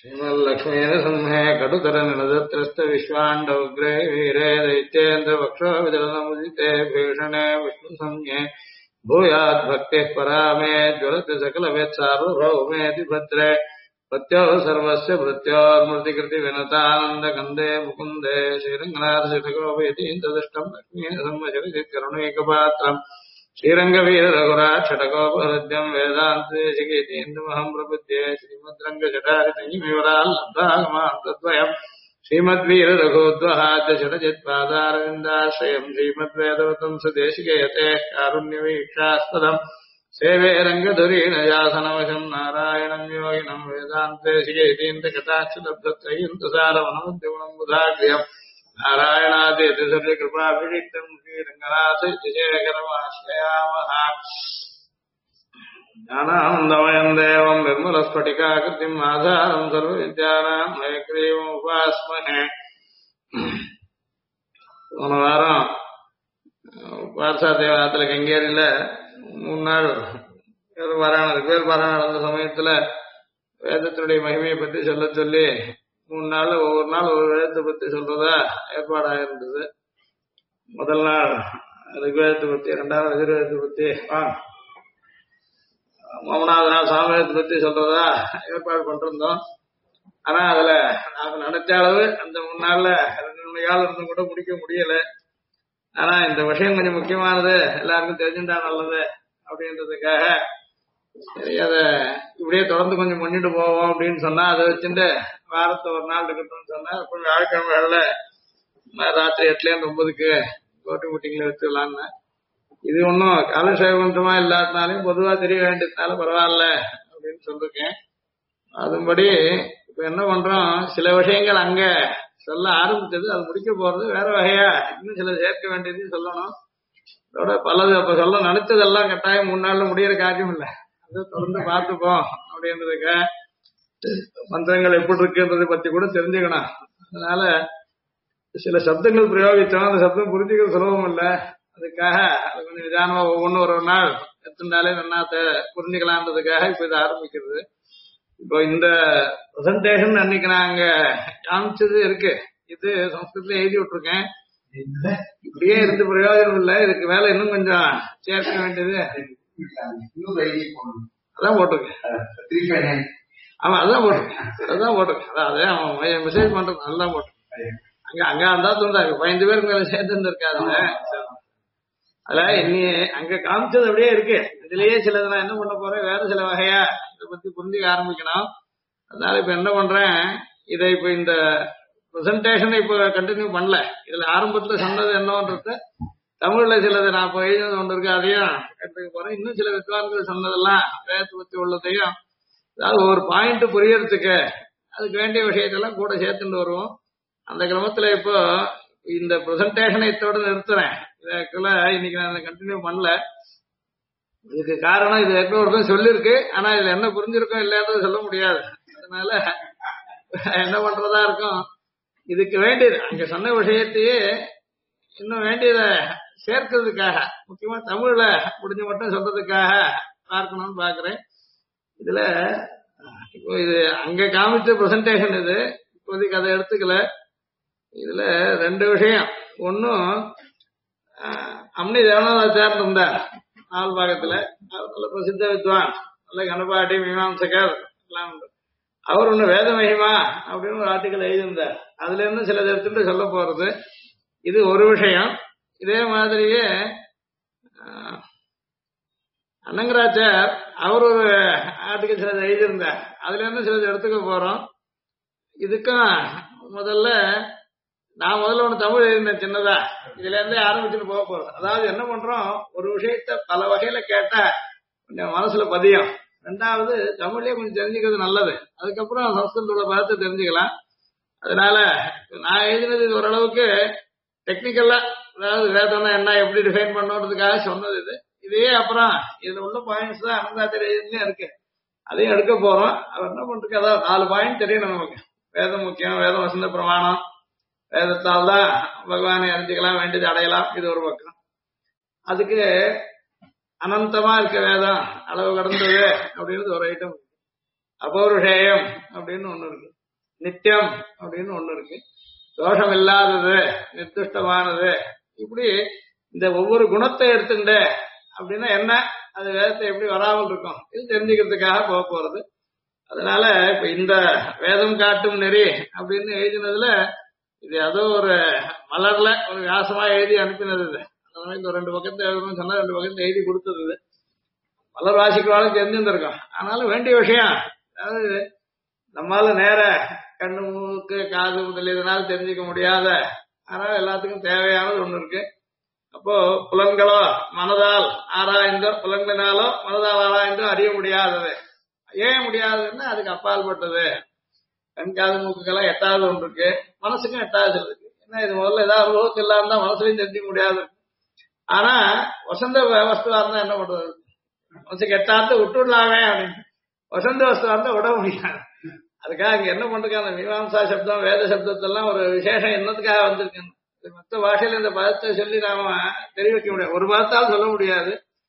श्रीमल्लक्ष्मीनृसिंहे कटुतरनिनदत्रस्तविश्वाण्डौग्रे वीरे दैत्येन्द्रवक्षोविदलनमुदिते भीषणे विष्णुसंज्ञे भूयाद्भक्तिः परा मे ज्वलति सकलवेत्सार्वभौमेति भद्रे प्रत्यो सर्वस्य भृत्योर्मृतिकृतिविनतानन्दकन्दे मुकुन्दे श्रीरङ्गनाथशिठकोपयतीन्द्रदृष्टम् लक्ष्मीनृसिंहचरितिकरुणैकपात्रम् श्रीरङ्गवीररघुराक्षटकोपहृद्यम् वेदान्तदेशिकेतीन्द्रमहम् प्रपद्ये श्रीमद्रङ्गजटारितैमिवराल्लब्धागमान्तद्वयम् श्रीमद्वीररघोद्वहाद्य षडजित्पादारविन्दाश्रयम् श्रीमद्वेदवतम् सुदेशिकेयते कारुण्यवीक्षास्पदम् सेवे रङ्गधुरीणयासनवशम् नारायणम् योगिनम् वेदान्तदेशिकेतीन्द्रकटाक्षलब्धत्रयन्तसारवनमुद्यगुणम् बुधाग्र्यम् नारायणादिकृपाभिषिक्तम् श्रीरङ्गनाथशेखरमाश्रयामः ज्ञानानन्दमयम् देवम् निर्मलस्फटिकाकृतिम् आधारम् सर्वविद्यानाम् हयग्रीवमुपास्महे போன வாரம் பார்சாதேவாத்துல கங்கேரியில 3 நாள் ரிக்வேல் பாராயணம் நடந்த சமயத்துல வேதத்தினுடைய மகிமையை பத்தி சொல்ல சொல்லி 3 நாள் ஒவ்வொரு நாள் ஒரு வேதத்தை பத்தி சொல்றதா ஏற்பாடாயிருந்தது. முதல் நாள் ரிக்வேதத்தை பத்தி, 2வது எதிர்வேதத்தை பத்தி, 3வது நாள் சாமவேதத்தை பத்தி சொல்றதா ஏற்பாடு பண்ணிருந்தோம். ஆனா அதுல நாம நினைச்ச அளவு அந்த 3 நாள்ல 2 நாள் இருந்தும் கூட முடிக்க முடியல. ஆனா இந்த விஷயம் கொஞ்சம் முக்கியமானது, எல்லாருக்கும் தெரிஞ்சுட்டா நல்லது அப்படின்றதுக்காக சரி அதை இப்படியே தொடர்ந்து கொஞ்சம் பண்ணிட்டு போவோம் அப்படின்னு சொன்னா, அதை வச்சுட்டு வாரத்தை ஒரு நாள் இருக்கட்டும்னு சொன்னா, அப்புறம் வியாழக்கிழமைகள்ல ராத்திரி 8லேருந்து 9க்கு கோட்டு மீட்டிங்ல வச்சுக்கலான்னு. இது ஒன்றும் காலசேவந்தமா இல்லாதனாலையும் பொதுவா தெரிய வேண்டியதுனால பரவாயில்ல அப்படின்னு சொல்லிருக்கேன். அதுபடி இப்ப என்ன பண்றோம், சில விஷயங்கள் அங்க சொல்ல ஆரம்பிச்சது, அது முடிக்க போறது வேற வகையா இன்னும் சில சேர்க்க வேண்டியதையும் சொல்லணும். அதோட பலது அப்ப சொல்ல நினைச்சதெல்லாம் கட்டாயம் 3 நாள்ல முடியற காரியம் இல்லை. அது தொடர்ந்து பார்த்துப்போம் அப்படின்றதுக்க மந்திரங்கள் எப்படி இருக்குன்றதை பத்தி கூட தெரிஞ்சுக்கணும். அதனால சில சப்தங்கள் பிரயோகிச்சோம், அந்த சப்தம் புரிஞ்சுக்கிறது சுலபம் இல்லை. அதுக்காக அது கொஞ்சம் நிதானமா ஒவ்வொன்றும் ஒரு நாள் எத்தனாலே நல்லா புரிஞ்சுக்கலான்றதுக்காக இப்ப இதை ஆரம்பிக்கிறது. இப்போ இந்த பிரசன்டேஷன் அன்னைக்கு நாங்க காமிச்சது இருக்கு, இது சம்ஸ்கிருத்துல எழுதி விட்டுருக்கேன். இப்படியே இருந்து பிரயோஜனம் இல்லை, இதுக்கு மேல இன்னும் கொஞ்சம் சேர்க்க வேண்டியது அதான் போட்டிருக்கேன். ஆமா அதான் போட்டிருக்கேன். அதே அவன் மெசேஜ் பண்றது நல்லா போட்டிருக்கேன். அங்க இருந்தா தோன்றாங்க 15 பேருக்கு மேல சேர்ந்து இருக்காதுங்க. அதுல இன்னி அங்க காமிச்சது அப்படியே இருக்கு. இதுலயே சிலது நான் என்ன பண்ண போறேன், வேற சில வகையா இதை பத்தி புரிஞ்சுக்க ஆரம்பிக்கணும். அதனால இப்ப என்ன பண்றேன், இதை இப்ப இந்த பிரசன்டேஷன் இப்ப கண்டினியூ பண்ணல. இதுல ஆரம்பத்துல சொன்னது என்னன்றது தமிழ்ல சிலது நான் இப்ப எழுதினது ஒன்று இருக்கு, அதையும் கற்றுக்க போறேன். இன்னும் சில வித்வான்கள் சொன்னதெல்லாம் வேதத்தை பத்தி உள்ளதையும், அதாவது ஒரு பாயிண்ட் புரியறதுக்கு அதுக்கு வேண்டிய விஷயத்தெல்லாம் கூட சேர்த்துட்டு வருவோம். அந்த கிரமத்துல இப்போ இந்த பிரசன்டேஷனை இத்தோட நிறுத்துறேன். இதுக்குள்ள இன்னைக்கு நான் கண்டினியூ பண்ணல. இதுக்கு காரணம் இது எப்பவும் சொல்லிருக்கு, ஆனா இதுல என்ன புரிஞ்சிருக்கோம் இல்லையான்றது சொல்ல முடியாது. அதனால என்ன பண்றதா இருக்கும், இதுக்கு வேண்டியது அங்க சொன்ன விஷயத்தையே இன்னும் வேண்டியத சேர்க்கிறதுக்காக, முக்கியமா தமிழ்ல முடிஞ்ச மட்டும் சொல்றதுக்காக பார்க்கணும்னு பாக்குறேன். இதுல இப்போ இது அங்க காமிச்ச பிரசன்டேஷன், இது இப்போதைக்கு அதை எடுத்துக்கல. இதுல 2 விஷயம். ஒன்னும் அம்னி தேவநாதாச்சார் இருந்தார் 4 பாகத்துல, நல்ல பிரசித்த வித்வான், நல்ல கணபாட்டி மீமாம்சகர் எல்லாம் உண்டு. அவர் ஒண்ணு வேத மகிமா அப்படின்னு ஒரு ஆர்டிக்கல் எழுதியிருந்தார். அதுல இருந்து சிலது எடுத்துட்டு சொல்ல போறது. இது ஒரு விஷயம். இதே மாதிரியே அனங்கராச்சார் அவர் ஒரு ஆர்டிக்கல் சிலது எழுதியிருந்தார். அதுல இருந்து சிலது எடுத்துக்க போறோம். இதுக்கும் முதல்ல நான் ஒண்ணு தமிழ் எழுதினேன் சின்னதா, இதுல இருந்தே ஆரம்பிச்சுட்டு போக போறோம். அதாவது என்ன பண்றோம், ஒரு விஷயத்த பல வகையில கேட்டா கொஞ்சம் மனசுல பதியும். 2வது தமிழ்லயே கொஞ்சம் தெரிஞ்சுக்கிறது நல்லது. அதுக்கப்புறம் சம்ஸ்கிருதத்தோட பதத்தை தெரிஞ்சுக்கலாம். அதனால நான் எழுதினது இது ஓரளவுக்கு டெக்னிக்கலா, அதாவது வேதம்னா என்ன எப்படி டிஃபைன் பண்ணணுன்றதுக்காக சொன்னது இது. இதையே அப்புறம் இதுல உள்ள பாயிண்ட்ஸ் தான் அனந்தாச்சர் எழுதினே இருக்கு, அதையும் எடுக்க போறோம். அவர் என்ன பண்றதுக்கு, அதாவது 4 பாயிண்ட் தெரியணும் நமக்கு. வேதம் முக்கியம், வேதம் வசந்த பிரமாணம், வேதத்தால் தான் பகவானை அறிஞ்சிக்கலாம், வேண்டியது அடையலாம், இது ஒரு பக்கம். அதுக்கு அனந்தமா இருக்க வேதம், அளவு கடந்தது அப்படின்றது ஒரு ஐட்டம். அபௌருஷேயம் அப்படின்னு ஒண்ணு இருக்கு, நித்தியம் அப்படின்னு ஒண்ணு இருக்கு, தோஷம் இல்லாதது, நிர்துஷ்டமானது. இப்படி இந்த ஒவ்வொரு குணத்தை எடுத்துட்டு அப்படின்னா என்ன, அது வேதத்தை எப்படி வராமல் இருக்கும் இது தெரிஞ்சுக்கிறதுக்காக போக போறது. அதனால இப்ப இந்த வேதம் காட்டும் நெறி அப்படின்னு எழுதினதுல இது ஏதோ ஒரு மலர்ல ஒரு வியாசமா எழுதி அனுப்பினது இது. அதனால இந்த 2 பக்கத்தை எழுதணும்னு சொன்னா 2 பக்கத்தை எழுதி கொடுத்தது இது. மலர் வாசிக்கிறவாளும் தெரிஞ்சிருந்திருக்கும். ஆனாலும் வேண்டிய விஷயம், அதாவது நம்மால நேர கண்ணு மூக்கு காது முதலியதனால் தெரிஞ்சுக்க முடியாத, அதனால எல்லாத்துக்கும் தேவையானது ஒண்ணு இருக்கு. அப்போ புலன்களோ மனதால் ஆராய்ந்தோ, புலன்களினாலோ மனதால் ஆராய்ந்தோ அறிய முடியாதது. ஏன் முடியாதுன்னா அதுக்கு அப்பால் பட்டது. கண் காது மூக்குக்கெல்லாம் எட்டாவது ஒன்று இருக்கு, மனசுக்கும் எட்டாவது இருக்கு. ஏன்னா இது முதல்ல ஏதாவது அனுபவத்து இல்லாம தான் மனசுலையும் தெரிஞ்சுக்க முடியாது. ஆனா வசந்த வஸ்துவா இருந்தா என்ன பண்றது, மனசுக்கு எட்டாவது விட்டுடலாமே அப்படின்னு. வசந்த வஸ்துவா இருந்தா விட முடியாது. அதுக்காக இங்க என்ன பண்றாங்க, மீமாம்சா சப்தம் வேத சப்தத்தெல்லாம் ஒரு விசேஷம் என்னத்துக்காக வந்திருக்கு. மற்ற பாஷையில இந்த பதத்தை சொல்லி நாம தெரிவிக்க முடியாது, ஒரு பதத்தால் சொல்ல முடியாது.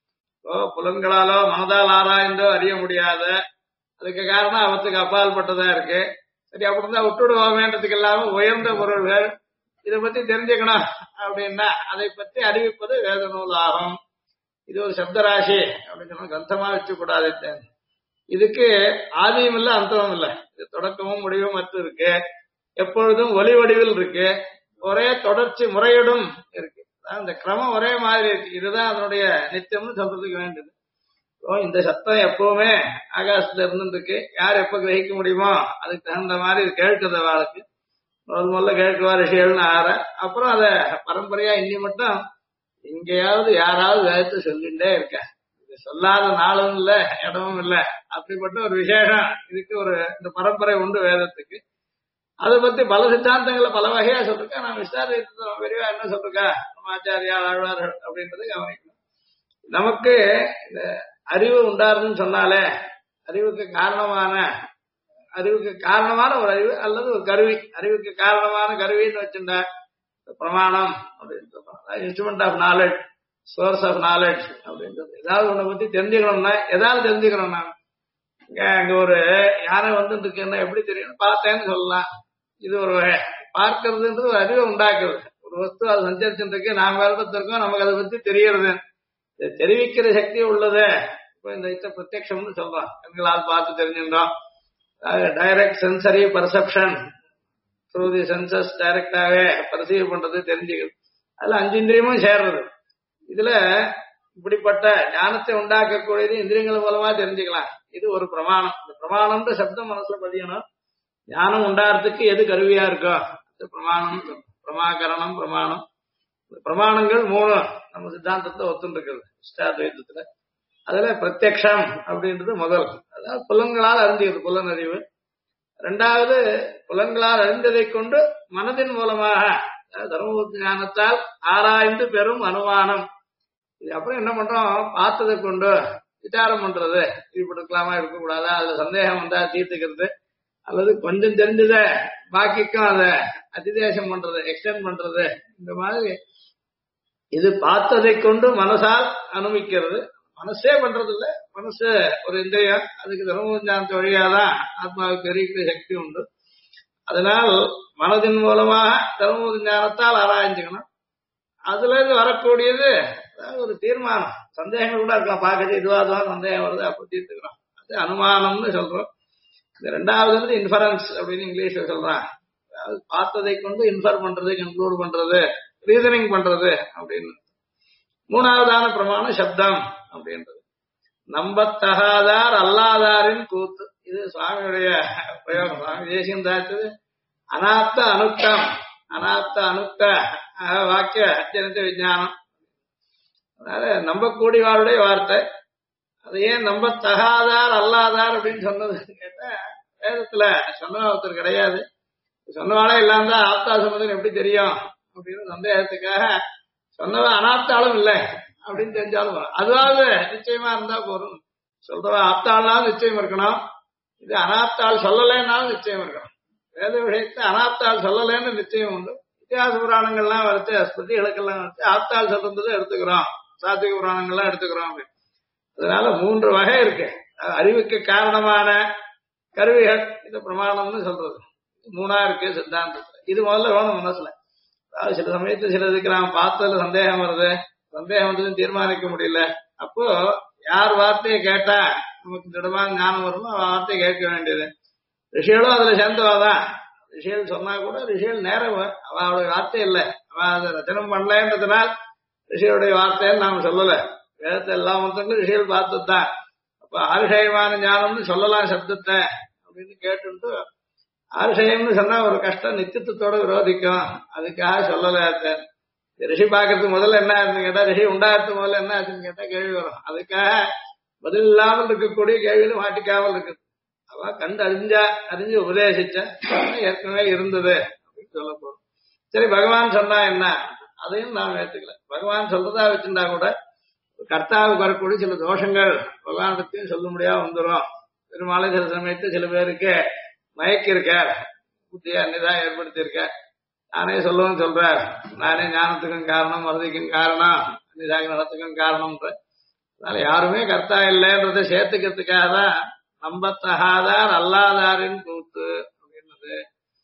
புலன்களாலோ மனதால் ஆராய்ந்தோ அறிய முடியாத, அதுக்கு காரணம் அவத்துக்கு அப்பால் பட்டதா இருக்கு. சரி, அப்படி இருந்தா விட்டுடுவோமேன்றதுக்கு இல்லாம உயர்ந்த பொருள்கள் இதை பத்தி தெரிஞ்சுக்கணும் அப்படின்னா அதை பத்தி அறிவிப்பது வேத நூல் ஆகும். இது ஒரு சப்தராசி அப்படின்னு சொன்னா கிரந்தமா வச்சு கூடாது. இதுக்கு ஆதியும் இல்லை அந்தமும் இல்லை, இது தொடக்கமும் முடிவும் மட்டும் இருக்கு. எப்பொழுதும் ஒலி வடிவில் இருக்கு, ஒரே தொடர்ச்சி முறையோடும் இருக்கு. இந்த கிரமம் ஒரே மாதிரி இருக்கு. இதுதான் அதனுடைய நித்தியம்னு சொல்றதுக்கு வேண்டியது. இந்த சத்தம் எப்பவுமே ஆகாசத்துல இருந்துருக்கு, யார் எப்ப கிரகிக்க முடியுமோ அதுக்கு தகுந்த மாதிரி இது கேட்குது வாழ்க்கை. முதல்ல கேட்குவா ரிஷிகள்னு ஆற, அப்புறம் அத பரம்பரையா இன்னி மட்டும் எங்கேயாவது யாராவது வேதத்தை சொல்லிட்டே இருக்க, இது சொல்லாத நாளும் இல்ல இடமும் இல்ல. அப்படிப்பட்ட ஒரு விசேஷம் இதுக்கு ஒரு இந்த பரம்பரை உண்டு வேதத்துக்கு. அதை பத்தி பல சித்தாந்தங்களை பல வகையா சொல்லிருக்கா. நான் விசாரித்து விரிவா என்ன சொல்லிருக்கா நம்ம ஆச்சாரியா ஆழ்வார்கள் அப்படின்றத கவனிக்கணும். நமக்கு இந்த அறிவு உண்டாருன்னு சொன்னாலே அறிவுக்கு காரணமான ஒரு அறிவு அல்லது ஒரு கருவி, அறிவுக்கு காரணமான கருவின்னு வச்சுட்டா பிரமாணம் அப்படின்னு சொல்றோம். Instrument of knowledge, source of knowledge அப்படின்றது. ஏதாவது ஒண்ணை பத்தி தெரிஞ்சுக்கணும்னா எதாவது தெரிஞ்சுக்கணும். நான் அங்க ஒரு யானை வந்து இருக்குன்னா எப்படி தெரியும், பார்த்தேன்னு சொல்லலாம். இது ஒரு வகை. பார்க்கறதுன்றது ஒரு அறிவை உண்டாக்குறது. ஒரு வஸ்து அது சஞ்சரிச்சுருக்கு, நாம் வேறத்திருக்கோம், நமக்கு அதை பத்தி தெரியறது, தெரிவிக்கிற சக்தி உள்ளது. இப்போ இந்த பிரத்யக்ஷம்னு சொல்றோம், கண்களால் பார்த்து தெரிஞ்சுட்டோம். Direct sensory perception, through the senses டைரக்டாவே பரிசீவ் பண்றது, தெரிஞ்சுக்கிறது. அதுல 5 இந்திரியமும் சேர்றது. இதுல இப்படிப்பட்ட ஞானத்தை உண்டாக்கக்கூடியது இந்திரியங்கள் மூலமா தெரிஞ்சுக்கலாம். இது ஒரு பிரமாணம். இந்த பிரமாணம்ன்ற சப்தம் மனசுல பதியணும். ஞானம் உண்டாகிறதுக்கு எது கருவியா இருக்கோ அது பிரமாணம். பிரமாகரணம் பிரமாணம். பிரமாணங்கள் 3 நம்ம சித்தாந்தத்துல ஒத்துன்னு இருக்கிறது இஷ்டாத்வைத்தத்துல. அதுல பிரத்யக்ஷம் அப்படின்றது முதல், அதாவது புலன்களால் அறிஞ்சுக்கிறது, புலன் அறிவு. 2வது புலன்களால் அறிந்ததை கொண்டு மனதின் மூலமாக தர்மபுத்தி ஞானத்தால் ஆராய்ந்து பெறும் அனுமானம். இது அப்புறம் என்ன பண்றோம், பார்த்ததை கொண்டு விசாரம் பண்றது, இப்படி இருக்கலாமா இருக்கக்கூடாதா, அதுல சந்தேகம் வந்தா தீர்த்துக்கிறது, அல்லது கொஞ்சம் தெரிஞ்சத பாக்கிக்கும் அதை அதிதேசம் பண்றது, எக்ஸ்டெண்ட் பண்றது. இந்த மாதிரி இது பார்த்ததை கொண்டு மனசால் அனுபவிக்கிறது. மனசே பண்றது இல்ல, மனசு ஒரு இந்திரியம், அதுக்கு தர்மபுத்தி வழியாதான் ஆத்மாவுக்கு தெரிவிக்கிற சக்தி உண்டு. அதனால் மனதின் மூலமாக தர்மபுத்தி ஞானத்தால் ஆராய்ஞ்சுக்கணும். அதுல இருந்து வரக்கூடியது அதாவது ஒரு தீர்மானம். சந்தேகங்கள் கூட இருக்கலாம், பார்க்கறது இதுவாதான் சந்தேகம் வருது, அப்ப தீர்த்துக்கிறோம், அது அனுமானம்னு சொல்றோம். இந்த 2வது இன்ஃபரன்ஸ் அப்படின்னு இங்கிலீஷ்ல சொல்றான். அதாவது பார்த்ததை கொண்டு இன்ஃபர் பண்றது, கன்க்ளூட் பண்றது, ரீசனிங் பண்றது அப்படின்னு. 3வதான பிரமாணம் சப்தம் அப்படின்றது. நம்பத்தகாதார் அல்லாதாரின் கூத்து. இது சுவாமியுடைய பிரயோகம். சுவாமி தேசியம் தாச்சது அனாப்த அனுக்தம், அனாப்த அனுக்த வாக்கிய அத்தியந்த விஞ்ஞானம். அதனால நம்பக்கூடியவாருடைய வார்த்தை. அது ஏன் நம்பத்தகாதார் அல்லாதார் அப்படின்னு சொன்னது கேட்டா, வேதத்துல சொன்ன ஒருத்தர் கிடையாது, சொன்னவாளே இல்லாம தான் ஆப்தா சொன்னதுன்னு எப்படி தெரியும் அப்படின்னு சந்தேகத்துக்காக சொன்னவ அனாப்தாலும் இல்லை அப்படின்னு தெரிஞ்சாலும் அதுவாவது நிச்சயமா இருந்தா போதும். சொல்றவ ஆப்தாள்னாலும் நிச்சயம் இருக்கணும், இது அனாப்தாள் சொல்லலைன்னாலும் நிச்சயம் இருக்கணும். வேத விஷயத்தை அனாப்தாள் சொல்லலைன்னு நிச்சயம் உண்டு. இத்தியாச புராணங்கள்லாம் வரைச்சு ஸ்மிருதிகளுக்கெல்லாம் வரைச்சு ஆப்தாள் சொல்றது எடுத்துக்கிறோம், சாத்விக புராணங்கள்லாம் எடுத்துக்கிறோம். அதனால 3 வகை இருக்கு. அறிவுக்கு காரணமான கருவிகள் இது பிரமாணம்னு சொல்றது மூணா இருக்கு சித்தாந்தத்துல. இது முதல்ல வேணும் மனசுல. அதாவது சில சமயத்துல சிலதுக்கு நாம் பார்த்ததுல சந்தேகம் வருது, சந்தேகம் வந்ததுன்னு தீர்மானிக்க முடியல. அப்போ யார் வார்த்தையை கேட்டா நமக்கு திடமான ஞானம் வருமோ வார்த்தையை கேட்க வேண்டியது. ரிஷிகளும் அதுல சேர்ந்தவாதான். ரிஷிகள் சொன்னா கூட ரிஷிகள் நேரம் அவளுடைய வார்த்தை இல்லை, அவன் அதை ரச்சனம் பண்ணலன்றதுனால் ரிஷிகளுடைய வார்த்தைன்னு நாம சொல்லல. வேதத்தை எல்லா மொத்தங்களும் ரிஷிகள் பார்த்ததுதான். அப்ப ஆருஷயமான ஞானம்னு சொல்லலாம் சப்தத்தை அப்படின்னு கேட்டு, ஆருஷயம்னு சொன்னா ஒரு கஷ்டம் நித்தியத்தோட விரோதிக்கும், அதுக்காக சொல்லல. ரிஷி பாக்கிறதுக்கு முதல்ல என்ன ஆச்சுன்னு கேட்டா, ரிஷி உண்டாகிறதுக்கு முதல்ல என்ன ஆச்சுன்னு கேட்டா கேள்வி வரும். அதுக்காக பதில் இல்லாமல் இருக்கக்கூடிய கேள்வியில மாட்டிக்காமல் இருக்கு. அவ கண்டு அறிஞ்சு உபதேசிச்ச ஏற்கனவே இருந்தது அப்படின்னு சொல்ல போறோம். சரி, பகவான் சொன்னா என்ன, அதையும் நாம் ஏத்துக்கல. பகவான் சொல்றதா வச்சிருந்தா கூட கர்த்தாவுக்கு வரக்கூடிய சில தோஷங்கள் பகவானத்தையும் சொல்ல முடியாம வந்துடும். பெருமாளை சில சமயத்து சில பேருக்கு மயக்கி இருக்கார், புத்தியா அன்னிதான் ஏற்படுத்தி இருக்கார். நானே சொல்லவும் சொல்றார், நானே ஞானத்துக்கும் காரணம், மறதிக்கும் காரணம், அன்னிதாக நடத்துக்கும் காரணம். அதனால யாருமே கர்த்தா இல்லைன்றதை சேர்த்துக்கிறதுக்காக தான் நம்பத்தகாதார் அல்லாதாரின் கூத்து அப்படின்றது.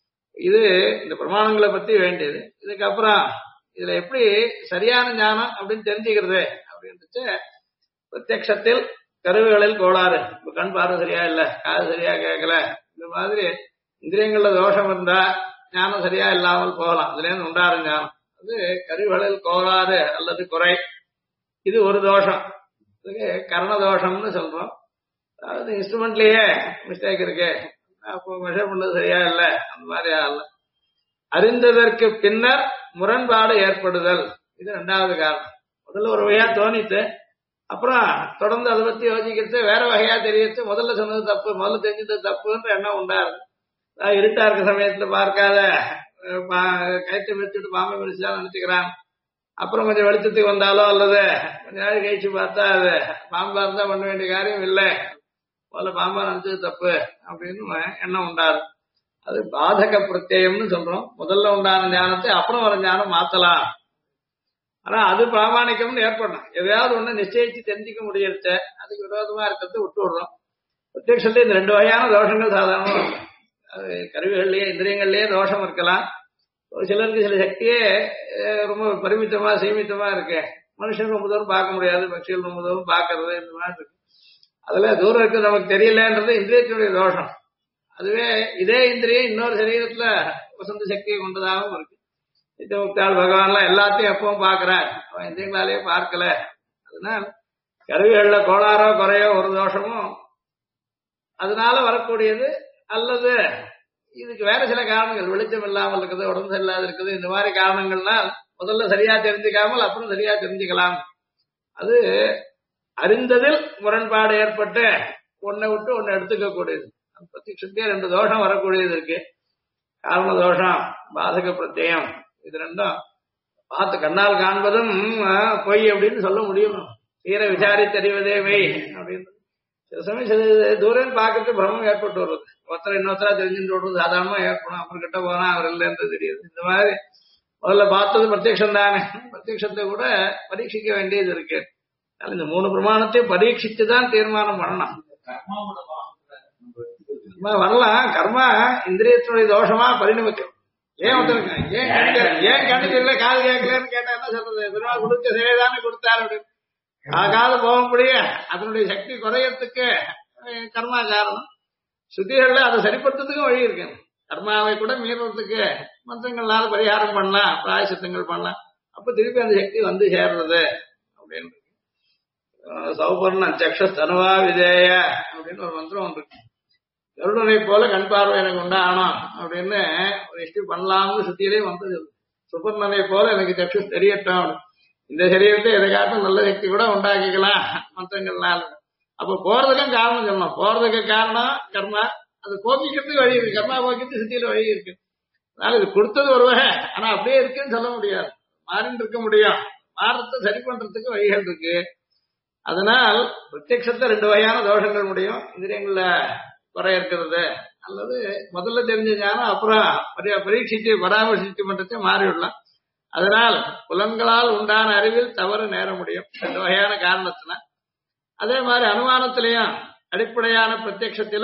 இது இந்த பிரமாணங்களை பத்தி வேண்டியது. இதுக்கப்புறம் இதுல எப்படி சரியான ஞானம் அப்படின்னு தெரிஞ்சுக்கிறது அப்படின்ட்டு, பிரத்யக்ஷத்தில் கருவிகளில் கோளாறு, இப்ப கண் பார்வை சரியா இல்ல, காது சரியா கேட்கல, இந்த மாதிரி இந்திரியங்கள்ல தோஷம் இருந்தா ஞானம் சரியா இல்லாமல் போகலாம். அதுல இருந்து உண்டாரு ஞானம். அது கருவிகளில் கோளாறு அல்லது குறை, இது ஒரு தோஷம். இதுக்கு கர்ண தோஷம்னு சொல்றோம். அதாவது இன்ஸ்ட்ருமெண்ட்லயே மிஸ்டேக் இருக்கு, அப்போ மெஷர் பண்ணது சரியா இல்லை, அந்த மாதிரி ஆகல. அறிந்ததற்கு பின்னர் முரண்பாடு ஏற்படுதல், இது ரெண்டாவது காரணம். முதல்ல ஒரு வகையா தோணித்து, அப்புறம் தொடர்ந்து அதை பத்தி யோசிக்கிறது வேற வகையா தெரியறது. முதல்ல சொன்னது தப்பு, முதல்ல தெரிஞ்சது தப்புன்ற எண்ணம் உண்டாரு. இருட்டா இருக்க சமயத்துல பார்க்காத கயிற்று மிதிச்சுட்டு பாம்பை மிதிச்சுதான் நினைச்சுக்கிறான். அப்புறம் கொஞ்சம் வெளிச்சத்துக்கு வந்தாலோ அல்லது கொஞ்ச நாள் கழிச்சு பார்த்தா அது பாம்பா இருந்தா பண்ண வேண்டிய காரியம் இல்லை, முதல்ல பாம்பா நினைச்சது தப்பு அப்படின்னு எண்ணம் உண்டாரு. அது பாதக பிரத்யம்னு சொல்றோம். முதல்ல உண்டான ஞானத்தை அப்புறம் வர ஞானம் மாத்தலாம். ஆனா அது பிராமணிக்கம்னு ஏற்படணும். எதையாவது ஒண்ணு நிச்சயிச்சு தெரிஞ்சுக்க முடியறச்ச அதுக்கு விரோதமா இருக்கிறது விட்டு விடுறோம். பிரத்யக்ஷத்துல இந்த ரெண்டு வகையான தோஷங்கள் சாதாரணமா, அது கருவிகள்லயே இந்திரியங்கள்லயே தோஷம் இருக்கலாம். ஒரு சிலருக்கு சில சக்தியே ரொம்ப பரிமித்தமா சீமித்தமா இருக்கு. மனுஷன் ரொம்ப தூரம் பார்க்க முடியாது, பட்சிகள் ரொம்ப தூரம் பார்க்கறது, இந்த மாதிரி இருக்கு. அதுல தூரம் இருக்கு நமக்கு தெரியலன்றது இந்திரியத்தினுடைய தோஷம். அதுவே இதே இந்திரியம் இன்னொரு சரீரத்துல வசந்த சக்தியை கொண்டதாகவும் இருக்கு. நித்தியமுக்தாள் பகவான்லாம் எல்லாத்தையும் எப்பவும் பார்க்கிறார், அவன் இந்திரியங்களாலேயே பார்க்கல. அதனால கருவிகள்ல கோளாறோ குறையோ ஒரு தோஷமும் அதனால வரக்கூடியது, அல்லது இதுக்கு வேற சில காரணங்கள், வெளிச்சம் இல்லாமல் இருக்குது, உடம்பு இல்லாத இருக்குது, இந்த மாதிரி காரணங்கள்னால் முதல்ல சரியா தெரிஞ்சுக்காமல் அப்புறம் சரியா தெரிஞ்சுக்கலாம். அது அறிந்ததில் முரண்பாடு ஏற்பட்டு ஒன்னை விட்டு ஒன்னு எடுத்துக்க கூடியது. பிரத்யக்ஷத்தே ரெண்டு தோஷம் வரக்கூடியது இருக்கு. காரண தோஷம், பாதக பிரத்யம், இது ரெண்டும் பார்த்து கண்ணால் காண்பதும் பொய் அப்படின்னு சொல்ல முடியும். தீர விசாரித்தறிவதே மெய் அப்படின்னு. சில சமயம் சில தூரம் பார்க்கறது பிரமம் ஏற்பட்டு வருது. ஒருத்தர் இன்னொருத்தரா தெரிஞ்சுட்டு விடுறது சாதாரணமா ஏற்படும். அப்புறம் கிட்ட போனா அவர் இல்லைன்றது தெரியுது. இந்த மாதிரி முதல்ல பார்த்தது பிரத்யக்ஷம் தானே, பிரத்யக்ஷத்தை கூட பரீட்சிக்க வேண்டியது இருக்கு. இந்த மூணு பிரமாணத்தையும் பரீட்சிச்சுதான் தீர்மானம் பண்ணணும். வரலாம் கர்மா இந்திரியத்தினுடைய தோஷமா பரிணமிக்கும். ஏன் ஒருத்தருக்கு ஏன் கண்ணு தெரியல காது கேட்கலன்னு கேட்டா என்ன சொல்றது, பெருமாள் கொடுக்க சிலைதானே கொடுத்தாரு அப்படின்னு. காது போக முடியும், அதனுடைய சக்தி குறையறதுக்கு கர்மா காரணம். சுத்திகள்ல அதை சரிப்படுத்துறதுக்கும் வழி இருக்கு. கர்மாவை கூட மீறதுக்கு மந்திரங்கள்னால பரிகாரம் பண்ணலாம், பிராயசித்தங்கள் பண்ணலாம். அப்ப திருப்பி அந்த சக்தி வந்து சேர்றது அப்படின்னு. சௌபர்ண சக்ஷஸ்தனுவா விஜய அப்படின்னு ஒரு மந்திரம் ஒன்று இருக்கு. கருடனை போல கண் பார்வை எனக்கு உண்டாகணும் அப்படின்னு ஒரு இஷ்டி பண்ணலாம்னு சுத்தியிலே வந்தது. சுபர்ணனை போல எனக்கு சக்ஷு தெரியட்டும், இந்த சரீரத்தை எதை காட்டும் நல்ல சக்தி கூட உண்டாக்கிக்கலாம் மந்திரங்கள்னால. அப்ப போறதுக்கும் காரணம் சொல்லணும். போறதுக்கு காரணம் கர்மா, அது போக்கிக்கிறதுக்கு வழி இருக்கு. கர்மா போக்கிட்டு சுத்தியில வழி இருக்கு. அதனால இது கொடுத்தது ஒரு வகை, ஆனா அப்படியே இருக்குன்னு சொல்ல முடியாது, மாறின்னு இருக்க முடியும். மாறத்தை சரி பண்றதுக்கு வழிகள் இருக்கு. அதனால் பிரத்யக்ஷத்தை ரெண்டு வகையான தோஷங்கள் முடியும். இந்திரியங்கள்ல குறை இருக்கிறது, அல்லது முதல்ல தெரிஞ்ச ஞானம் அப்புறம் பரீட்சிச்சு பராமரிச்சு பண்றதை மாறிவிடலாம். அதனால் புலன்களால் உண்டான அறிவில் தவறு நேர முடியும் ரெண்டு வகையான காரணத்தினா. அதே மாதிரி அனுமானத்திலையும் அடிப்படையான பிரத்யக்ஷத்திலும்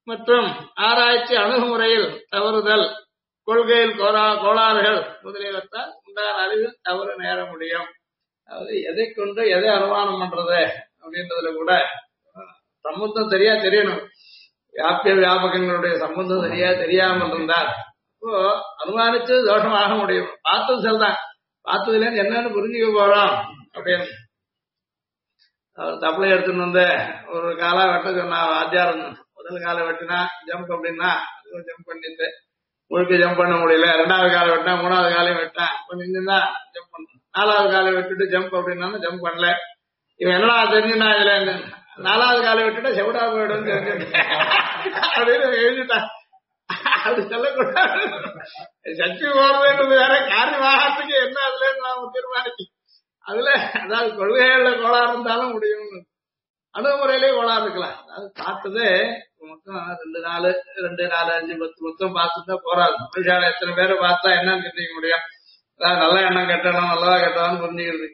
மற்றும் ஆராய்ச்சி அணுகுமுறையில் தவறுதல், கொள்கையில் கோளாறுகள் முதலியவற்றால் உண்டான அறிவில் தவறு நேர முடியும். அதாவது எதை கொண்டு எதை அனுமானம் பண்றது அப்படின்றதுல கூட சம்பந்தம் தெரியணும். வியாபிய வியாபகங்களுடைய சம்பந்தம் தெரியாமல் இருந்தால் இப்போ அனுமானிச்சு தோஷம் ஆக முடியும். பார்த்தது செல்தான், பார்த்ததுல இருந்து என்னன்னு புரிஞ்சுக்க போறோம் அப்படின்னு தப்பலை எடுத்துன்னு வந்து ஒரு காலா வெட்ட சொன்னா வாத்தியாரம். முதல் காலை வெட்டினா ஜம்ப் அப்படின்னா அது ஜம்ப் பண்ணிட்டு முழுக்க ஜம்ப் பண்ண முடியல. ரெண்டாவது காலை வெட்டினா மூணாவது காலையும் வெட்டான் கொஞ்சம் தான் ஜம்ப் பண்ண. நாலாவது காலை விட்டுட்டு ஜம்ப் அப்படின்னா ஜம்ப் பண்ணல. இவன் என்னடா தெரிஞ்சுனா இதுல நாலாவது காலை விட்டுட்டா செவிடா போயிடும் தெரிஞ்சுட்டேன் அப்படின்னு எழுதிட்டான். அப்படி சொல்லக்கூடாது. சக்தி போறதுன்றது வேற, காரியமாகத்துக்கு என்ன அதுல நாம தீர்மானிச்சு அதுல அதாவது கொள்கைகள்ல கோளாறு இருந்தாலும் முடியும். அணுகுமுறையிலே கோளாறு இருக்கலாம். அதாவது பார்த்தது மொத்தம் 2 நாள் 5 10 மொத்தம் பார்த்துட்டா போறாது. மனுஷால எத்தனை பேரை பார்த்தா என்னன்னு தெரிஞ்சுக்க முடியும். அதாவது நல்ல எண்ணம் கட்டணும் நல்லதா கட்டணும்னு புரிஞ்சுக்கிறதுக்கு.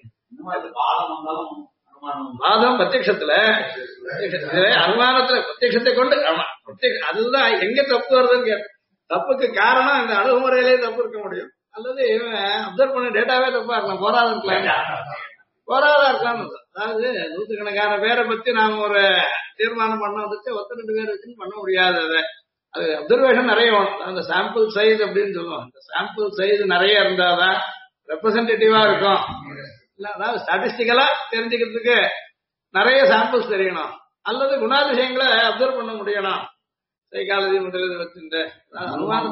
வாதம் பிரத்யக்ஷத்துல அனுமானத்துல பிரத்யக்ஷத்தை கொண்டு அதுதான் எங்க தப்பு வருதுன்னு கேட்ட. தப்புக்கு காரணம் இந்த அணுகுமுறையிலேயே தப்பு இருக்க முடியும். அல்லது அப்சர்வ் பண்ண டேட்டாவே தப்பா இருக்கலாம். போராதா இருக்கான்னு. அதாவது நூற்றுக்கணக்கான பேரை பத்தி நாம ஒரு தீர்மானம் பண்ண வந்துச்சு 2 பேர் வச்சுன்னு பண்ண முடியாது. அது அப்சர்வேஷன் நிறைய வேணும். அந்த சாம்பிள் சைஸ் அப்படின்னு சொல்லுவோம். அந்த சாம்பிள் சைஸ் நிறைய இருந்தாதான் ரெப்ரசன்டேட்டிவா இருக்கும். இல்ல அதாவது ஸ்டாட்டிஸ்டிக்கலா தெரிஞ்சுக்கிறதுக்கு நிறைய சாம்பிள்ஸ் தெரியணும். அல்லது குணாதிசயங்களை அப்சர்வ் பண்ண முடியணும். சைக்காலஜி முதலில் வச்சுட்டு அனுமானம்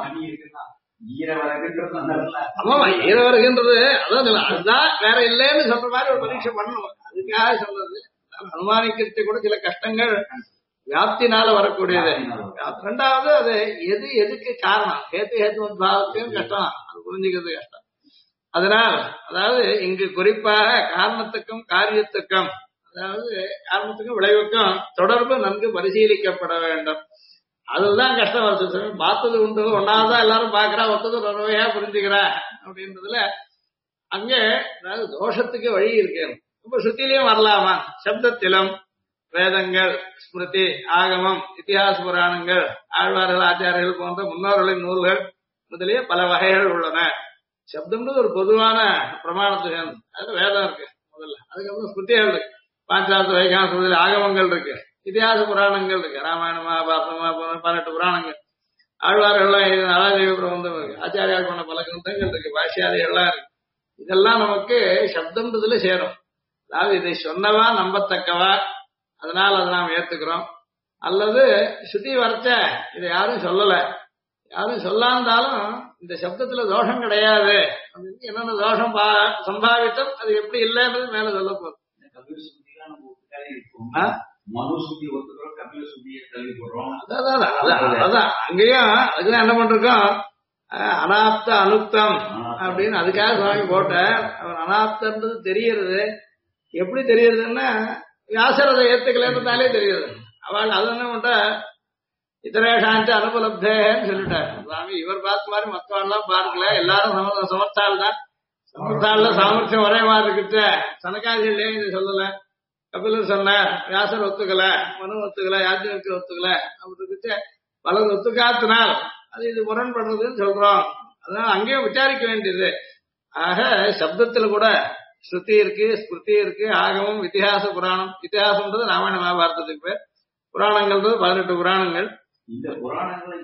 ஆமாமா ஈர வருகின்றது அதுதான் வேற இல்லைன்னு சொல்ற மாதிரி ஒரு பரீட்சை பண்ணணும். அதுக்காக சொல்றது. அனுமானிக்கிறது கூட சில கஷ்டங்கள் வியாப்தினால வரக்கூடியது. ரெண்டாவது அது எதுக்கு காரணம் ஹேத்து பாவத்தையும் கஷ்டம், அது புரிஞ்சுக்கிறது கஷ்டம். அதனால் அதாவது இங்கு குறிப்பாக காரணத்துக்கும் காரியத்துக்கும் அதாவது காரணத்துக்கும் விளைவுக்கும் தொடர்பு நன்கு பரிசீலிக்கப்பட வேண்டும். அதுதான் கஷ்டம் வருது. பார்த்தது உண்டு ஒன்னாவதுதான் எல்லாரும் பாக்குறா, ஒத்தது ஒரு வகையா புரிஞ்சுக்கிறா அப்படின்றதுல அங்கே அதாவது தோஷத்துக்கு வழி இருக்கு. இப்ப சுத்திலையும் வரலாமா? சப்தத்திலும் வேதங்கள், ஸ்மிருதி, ஆகமம், இத்திஹாச புராணங்கள், ஆழ்வார்கள், ஆச்சாரியர்கள் போன்ற முன்னோர்களின் நூல்கள் முதலிய பல வகைகள் உள்ளன. சப்தம்ன்றது ஒரு பொதுவான பிரமாணத்துக்கு அதுல வேதம் இருக்கு முதல்ல. அதுக்கப்புறம் ஸ்மிருதிகள் இருக்கு, பாஞ்சாத்த வைகாசம், ஆகமங்கள் இருக்கு, இதிகாச புராணங்கள் இருக்கு, ராமாயணம் மகாபாரதமா 18 புராணங்கள், ஆழ்வார்கள்லாம் நாலாதேவி பிரபந்தம் இருக்கு, ஆச்சாரியால் பண்ண பல கிரந்தங்கள் இருக்கு, பாஷ்யாதிகள்லாம் இருக்கு. இதெல்லாம் நமக்கு சப்தம்ன்றதுல சேரும். அதாவது இதை சொன்னவா நம்பத்தக்கவா, அதனால அதை நாம் ஏத்துக்கிறோம். அல்லது ஸ்ருதி வரைச்ச இதை யாரும் சொல்லல, யாரும் சொல்லாந்தாலும் இந்த சப்தத்துல தோஷம் கிடையாது அப்படின்னு என்னென்ன தோஷம் சம்பாவித்தம் அது எப்படி இல்லைன்றது மேல சொல்ல போறோம். அதான் அங்கேயும் அதுதான் என்ன பண்றோம், அனாப்த அனுப்தம் அப்படின்னு அதுக்காக சுவாமி போட்ட. அவன் அனாப்தன்றது தெரியறது எப்படி தெரியறதுன்னா வியாசர் அதை ஏத்துக்கலன்றதாலே தெரியுது. அவள் அது என்ன பண்ற இத்தரேஷாஞ்ச அனுபலப்தேன்னு சொல்லிட்டாரு சுவாமி. இவர் பார்த்த மாதிரி மத்தவாள்லாம் பார்க்கல, எல்லாரும் சமர்த்தாள் தான். சமர்த்தாள்ல சாமர்த்தியம் ஒரே மாதிரி இருக்குச்ச சனகாதிகளே இது சொல்லல. கபிலர் சொன்னார், வியாசர் ஒத்துக்கல, மனு ஒத்துக்கல, யாஜ்ஞவல்கர் ஒத்துக்கல, அப்படி இருக்குச்ச பலர் ஒத்துக்காத்தினால் அது இது முரண்படுறதுன்னு சொல்றோம். அதனால அங்கேயும் விசாரிக்க வேண்டியது. ஆக சப்தத்துல கூட ஸ்ருதி இருக்கு, ஸ்மிருதி இருக்கு, ஆகமம், இத்திஹாச புராணம். இத்திஹாசம்ன்றது ராமாயண மகாபாரதத்துக்கு பேர், புராணங்கள்ன்றது 18 புராணங்கள். இந்த புராணங்களை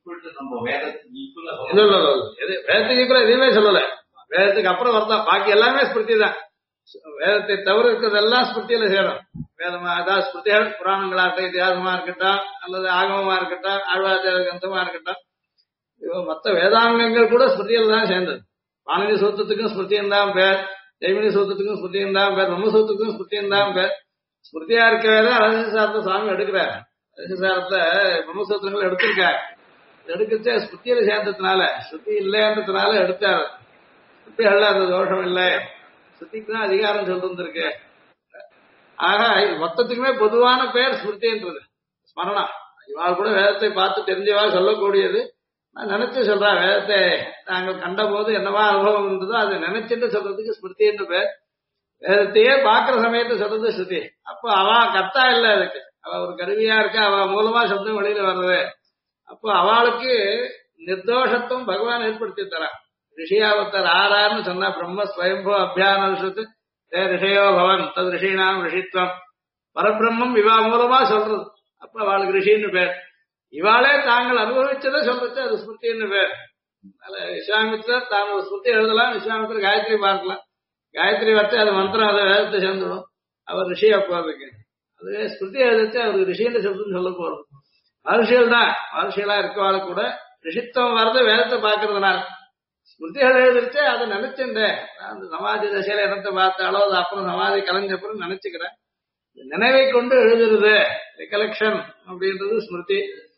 வேதத்துக்கு ஈக்குவலா எதுவுமே சொல்லல. வேதத்துக்கு அப்புறம் வரதான் பாக்கி எல்லாமே ஸ்மிருதி தான். வேதத்தை தவிர இருக்கிறதெல்லாம் ஸ்மிருதியில சேரும். வேதமா அதாவது ஸ்மிருதிகள் புராணங்களா இருக்கட்டும், இத்தியாசமா இருக்கட்டும், அல்லது ஆகமமா இருக்கட்டும், ஆழ்வாச்சார கிரந்தமா இருக்கட்டும், மற்ற வேதாங்கங்கள் கூட ஸ்மிருதியில தான் சேர்ந்தது. பாணினி சூத்திரத்துக்கும் ஸ்மிருதியும் தான் பேர், ஜெய்மினி சூத்திரத்துக்கும் ஸ்மிருதியும் தான் பேர், பிரம்மசூத்திரத்துக்கும் ஸ்மிருதியும் தான் பேர். ஸ்மிருதியா இருக்கவே ரகசியசாரத்தை சுவாமி எடுக்கிறார். ரகசியசாரத்தை பிரம்மசூத்திரங்கள் எடுத்திருக்காரு. எடுக்கச்சே ஸ்மிருதியில சேர்ந்ததுனால, ஸ்ருதி இல்லைன்றதுனால எடுத்தாரு. ஸ்ருதிகள்ல அந்த தோஷம் இல்லை, ஸ்ருதிக்கு தான் அதிகாரம் சொல்லிருக்கு. ஆக மொத்தத்துக்குமே பொதுவான பேர் ஸ்மிருதின்றது ஸ்மரணம். இவாள் கூட வேதத்தை பார்த்து தெரிஞ்சவா சொல்லக்கூடியது. நான் நினைச்சு சொல்றேன், வேதத்தை நாங்கள் கண்ட போது என்னவா அனுபவம் இருந்ததோ அதை நினைச்சுட்டு சொல்றதுக்கு ஸ்மிருதி என்று பேர். வேதத்தையே பாக்குற சமயத்தை சொல்றது ஸ்ருதி. அப்ப அவன் கர்த்தா இல்ல, அதுக்கு அவ ஒரு கருவியா இருக்கா, அவ மூலமா சப்தம் வெளியில வர்றது. அப்போ அவளுக்கு நிர்தோஷத்துவம் பகவான் ஏற்படுத்தி தரான். ரிஷியாவத்தர் ஆறார்னு சொன்னா பிரம்ம ஸ்வயம்போ அபியானு ரிஷயோ பவன் தது ரிஷினாம் ரிஷித்வம் பரபிரம்மம் இவா மூலமா சொல்றது. அப்ப அவளுக்கு ரிஷின்னு பேர். இவாளே தாங்கள் அனுபவிச்சதை சொல்றது அது ஸ்மிருதின்னு பேர். விஸ்வாமித்திரர் தான் ஒரு ஸ்மிருதி எழுதலாம், விஸ்வாமித்திரர் காயத்ரி பார்க்கலாம். காயத்ரி வச்சு அது மந்திரம் அதை வேதத்தை சேர்ந்துடும். அவர் ரிஷி அப்போதுக்கு அதுவே ஸ்மிருதி எழுதிச்சு அவருக்கு ரிஷின்னு சொல்றதுன்னு சொல்ல போறது. மகர்ஷிகள் தான் மகர்ஷிகளா இருக்கவாள் கூட ரிஷித்துவம் வர்றது வேதத்தை பாக்குறதுனால. ஸ்மிருதிகள் எழுதிருச்சு அதை நினைச்சுட்டேன். அந்த சமாதி தசையில இடத்தை பார்த்தாலோ அது அப்புறம் சமாதி கலைஞ்சப்புறம் நினைச்சுக்கிறேன். நினைவை கொண்டு எழுதுறது ரிகலெக்ஷன் அப்படின்றது ஸ்மிருதி.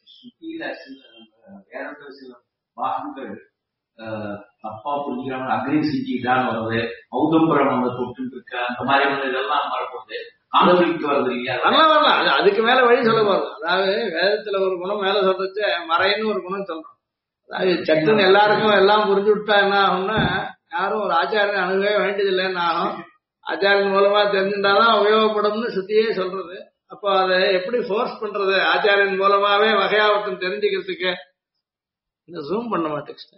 வாசங்கள் தப்பா புரிஞ்சுக்கிறாங்க, அக்னி செஞ்சுக்கிட்டான்னு வருது, ஔதம்பரம் அவங்க தொட்டு இருக்க அந்த மாதிரி இதெல்லாம் வரப்போகுது, காலவழிக்கு வருது இல்லையா? வரலாம். அதுக்கு மேல வழி சொல்ல போறது. அதாவது வேதத்துல ஒரு குணம் மேல சொல்றது மறைன்னு ஒரு குணம் சொல்றோம். அதாவது சட்டுன்னு எல்லாருக்கும் எல்லாம் புரிஞ்சு விட்டா என்ன ஆகும்னா யாரும் ஒரு ஆச்சாரியன் அணுகவே வேண்டியதில்லைன்னு ஆகும். ஆச்சாரியன் மூலமா தெரிஞ்சுட்டாதான் உபயோகப்படும்னு சுத்தியே சொல்றது. அப்போ அதை எப்படி ஃபோர்ஸ் பண்றது? ஆச்சாரியன் மூலமாவே வகையாவத்தம் தெரிஞ்சுக்கிறதுக்கு இந்த ஜூம் பண்ண மாட்டேன்.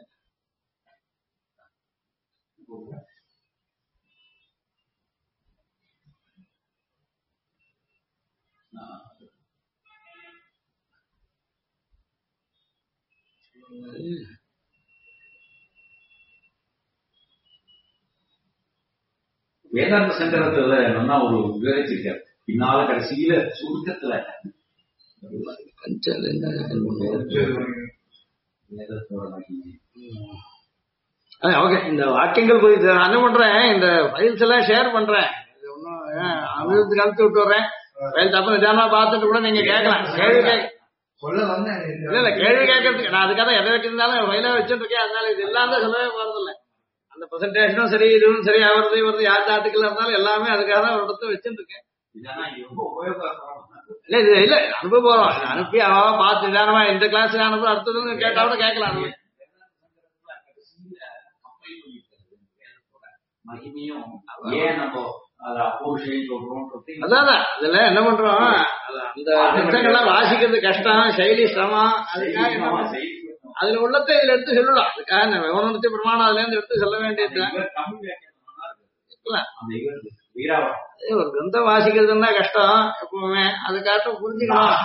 வேதாந்த சங்கரத்துல நல்லா ஒரு விவரிச்சிருக்காரு. பின்னால கடைசியில சுருக்கத்துல ஓகே. இந்த வாக்கியங்கள் குறித்து நான் என்ன பண்றேன், இந்த ஃபைல்ஸ் எல்லாம் ஷேர் பண்றேன். இது ஒன்னும் அமிர்தத்துக்கு அனுப்பிச்சு விட்டுறேன். ஃபைல்ஸ் அப்புறம் நிஜாமா பார்த்துட்டு கூட நீங்க கேட்கலாம். கேள்வி இல்ல கேள்வி கேட்கறதுக்கு நான் அதுக்காக எதை வச்சிருந்தாலும் ஃபைலா வச்சுட்டு இருக்கேன். அதனால இது இல்லாம சொல்லவே போறதில்ல. அந்த பிரசன்டேஷனும் சரி இதுவும் சரி அவரது இவரது யார் ஆர்டிக்கல் இருந்தாலும் எல்லாமே அதுக்காக தான் ஒரு இடத்த வச்சுட்டு இருக்கேன். இல்ல இது இல்ல அனுப்ப போறோம். அனுப்பி அவ பார்த்து நிதானமா இந்த கிளாஸ் அனுப்ப அடுத்தது கேட்டா கூட கேட்கலாம். அதான் அதுல என்ன பண்றோம், அந்த புத்தகங்கள்லாம் வாசிக்கிறது கஷ்டம், செயலி சிரமம். அதுக்காக அதுல உள்ளத்தை இதுல எடுத்து சொல்லலாம். அதுக்காக விவரணத்தை பிரமாணம் அதுல இருந்து எடுத்து சொல்ல வேண்டியது. ஒரு கிரந்தம் வாசிக்கிறதுன்னா கஷ்டம் எப்பவுமே. அதுக்காக புரிஞ்சுக்கணும்,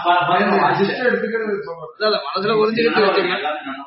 மனசுல புரிஞ்சுக்கிட்டு வச்சுக்கணும்.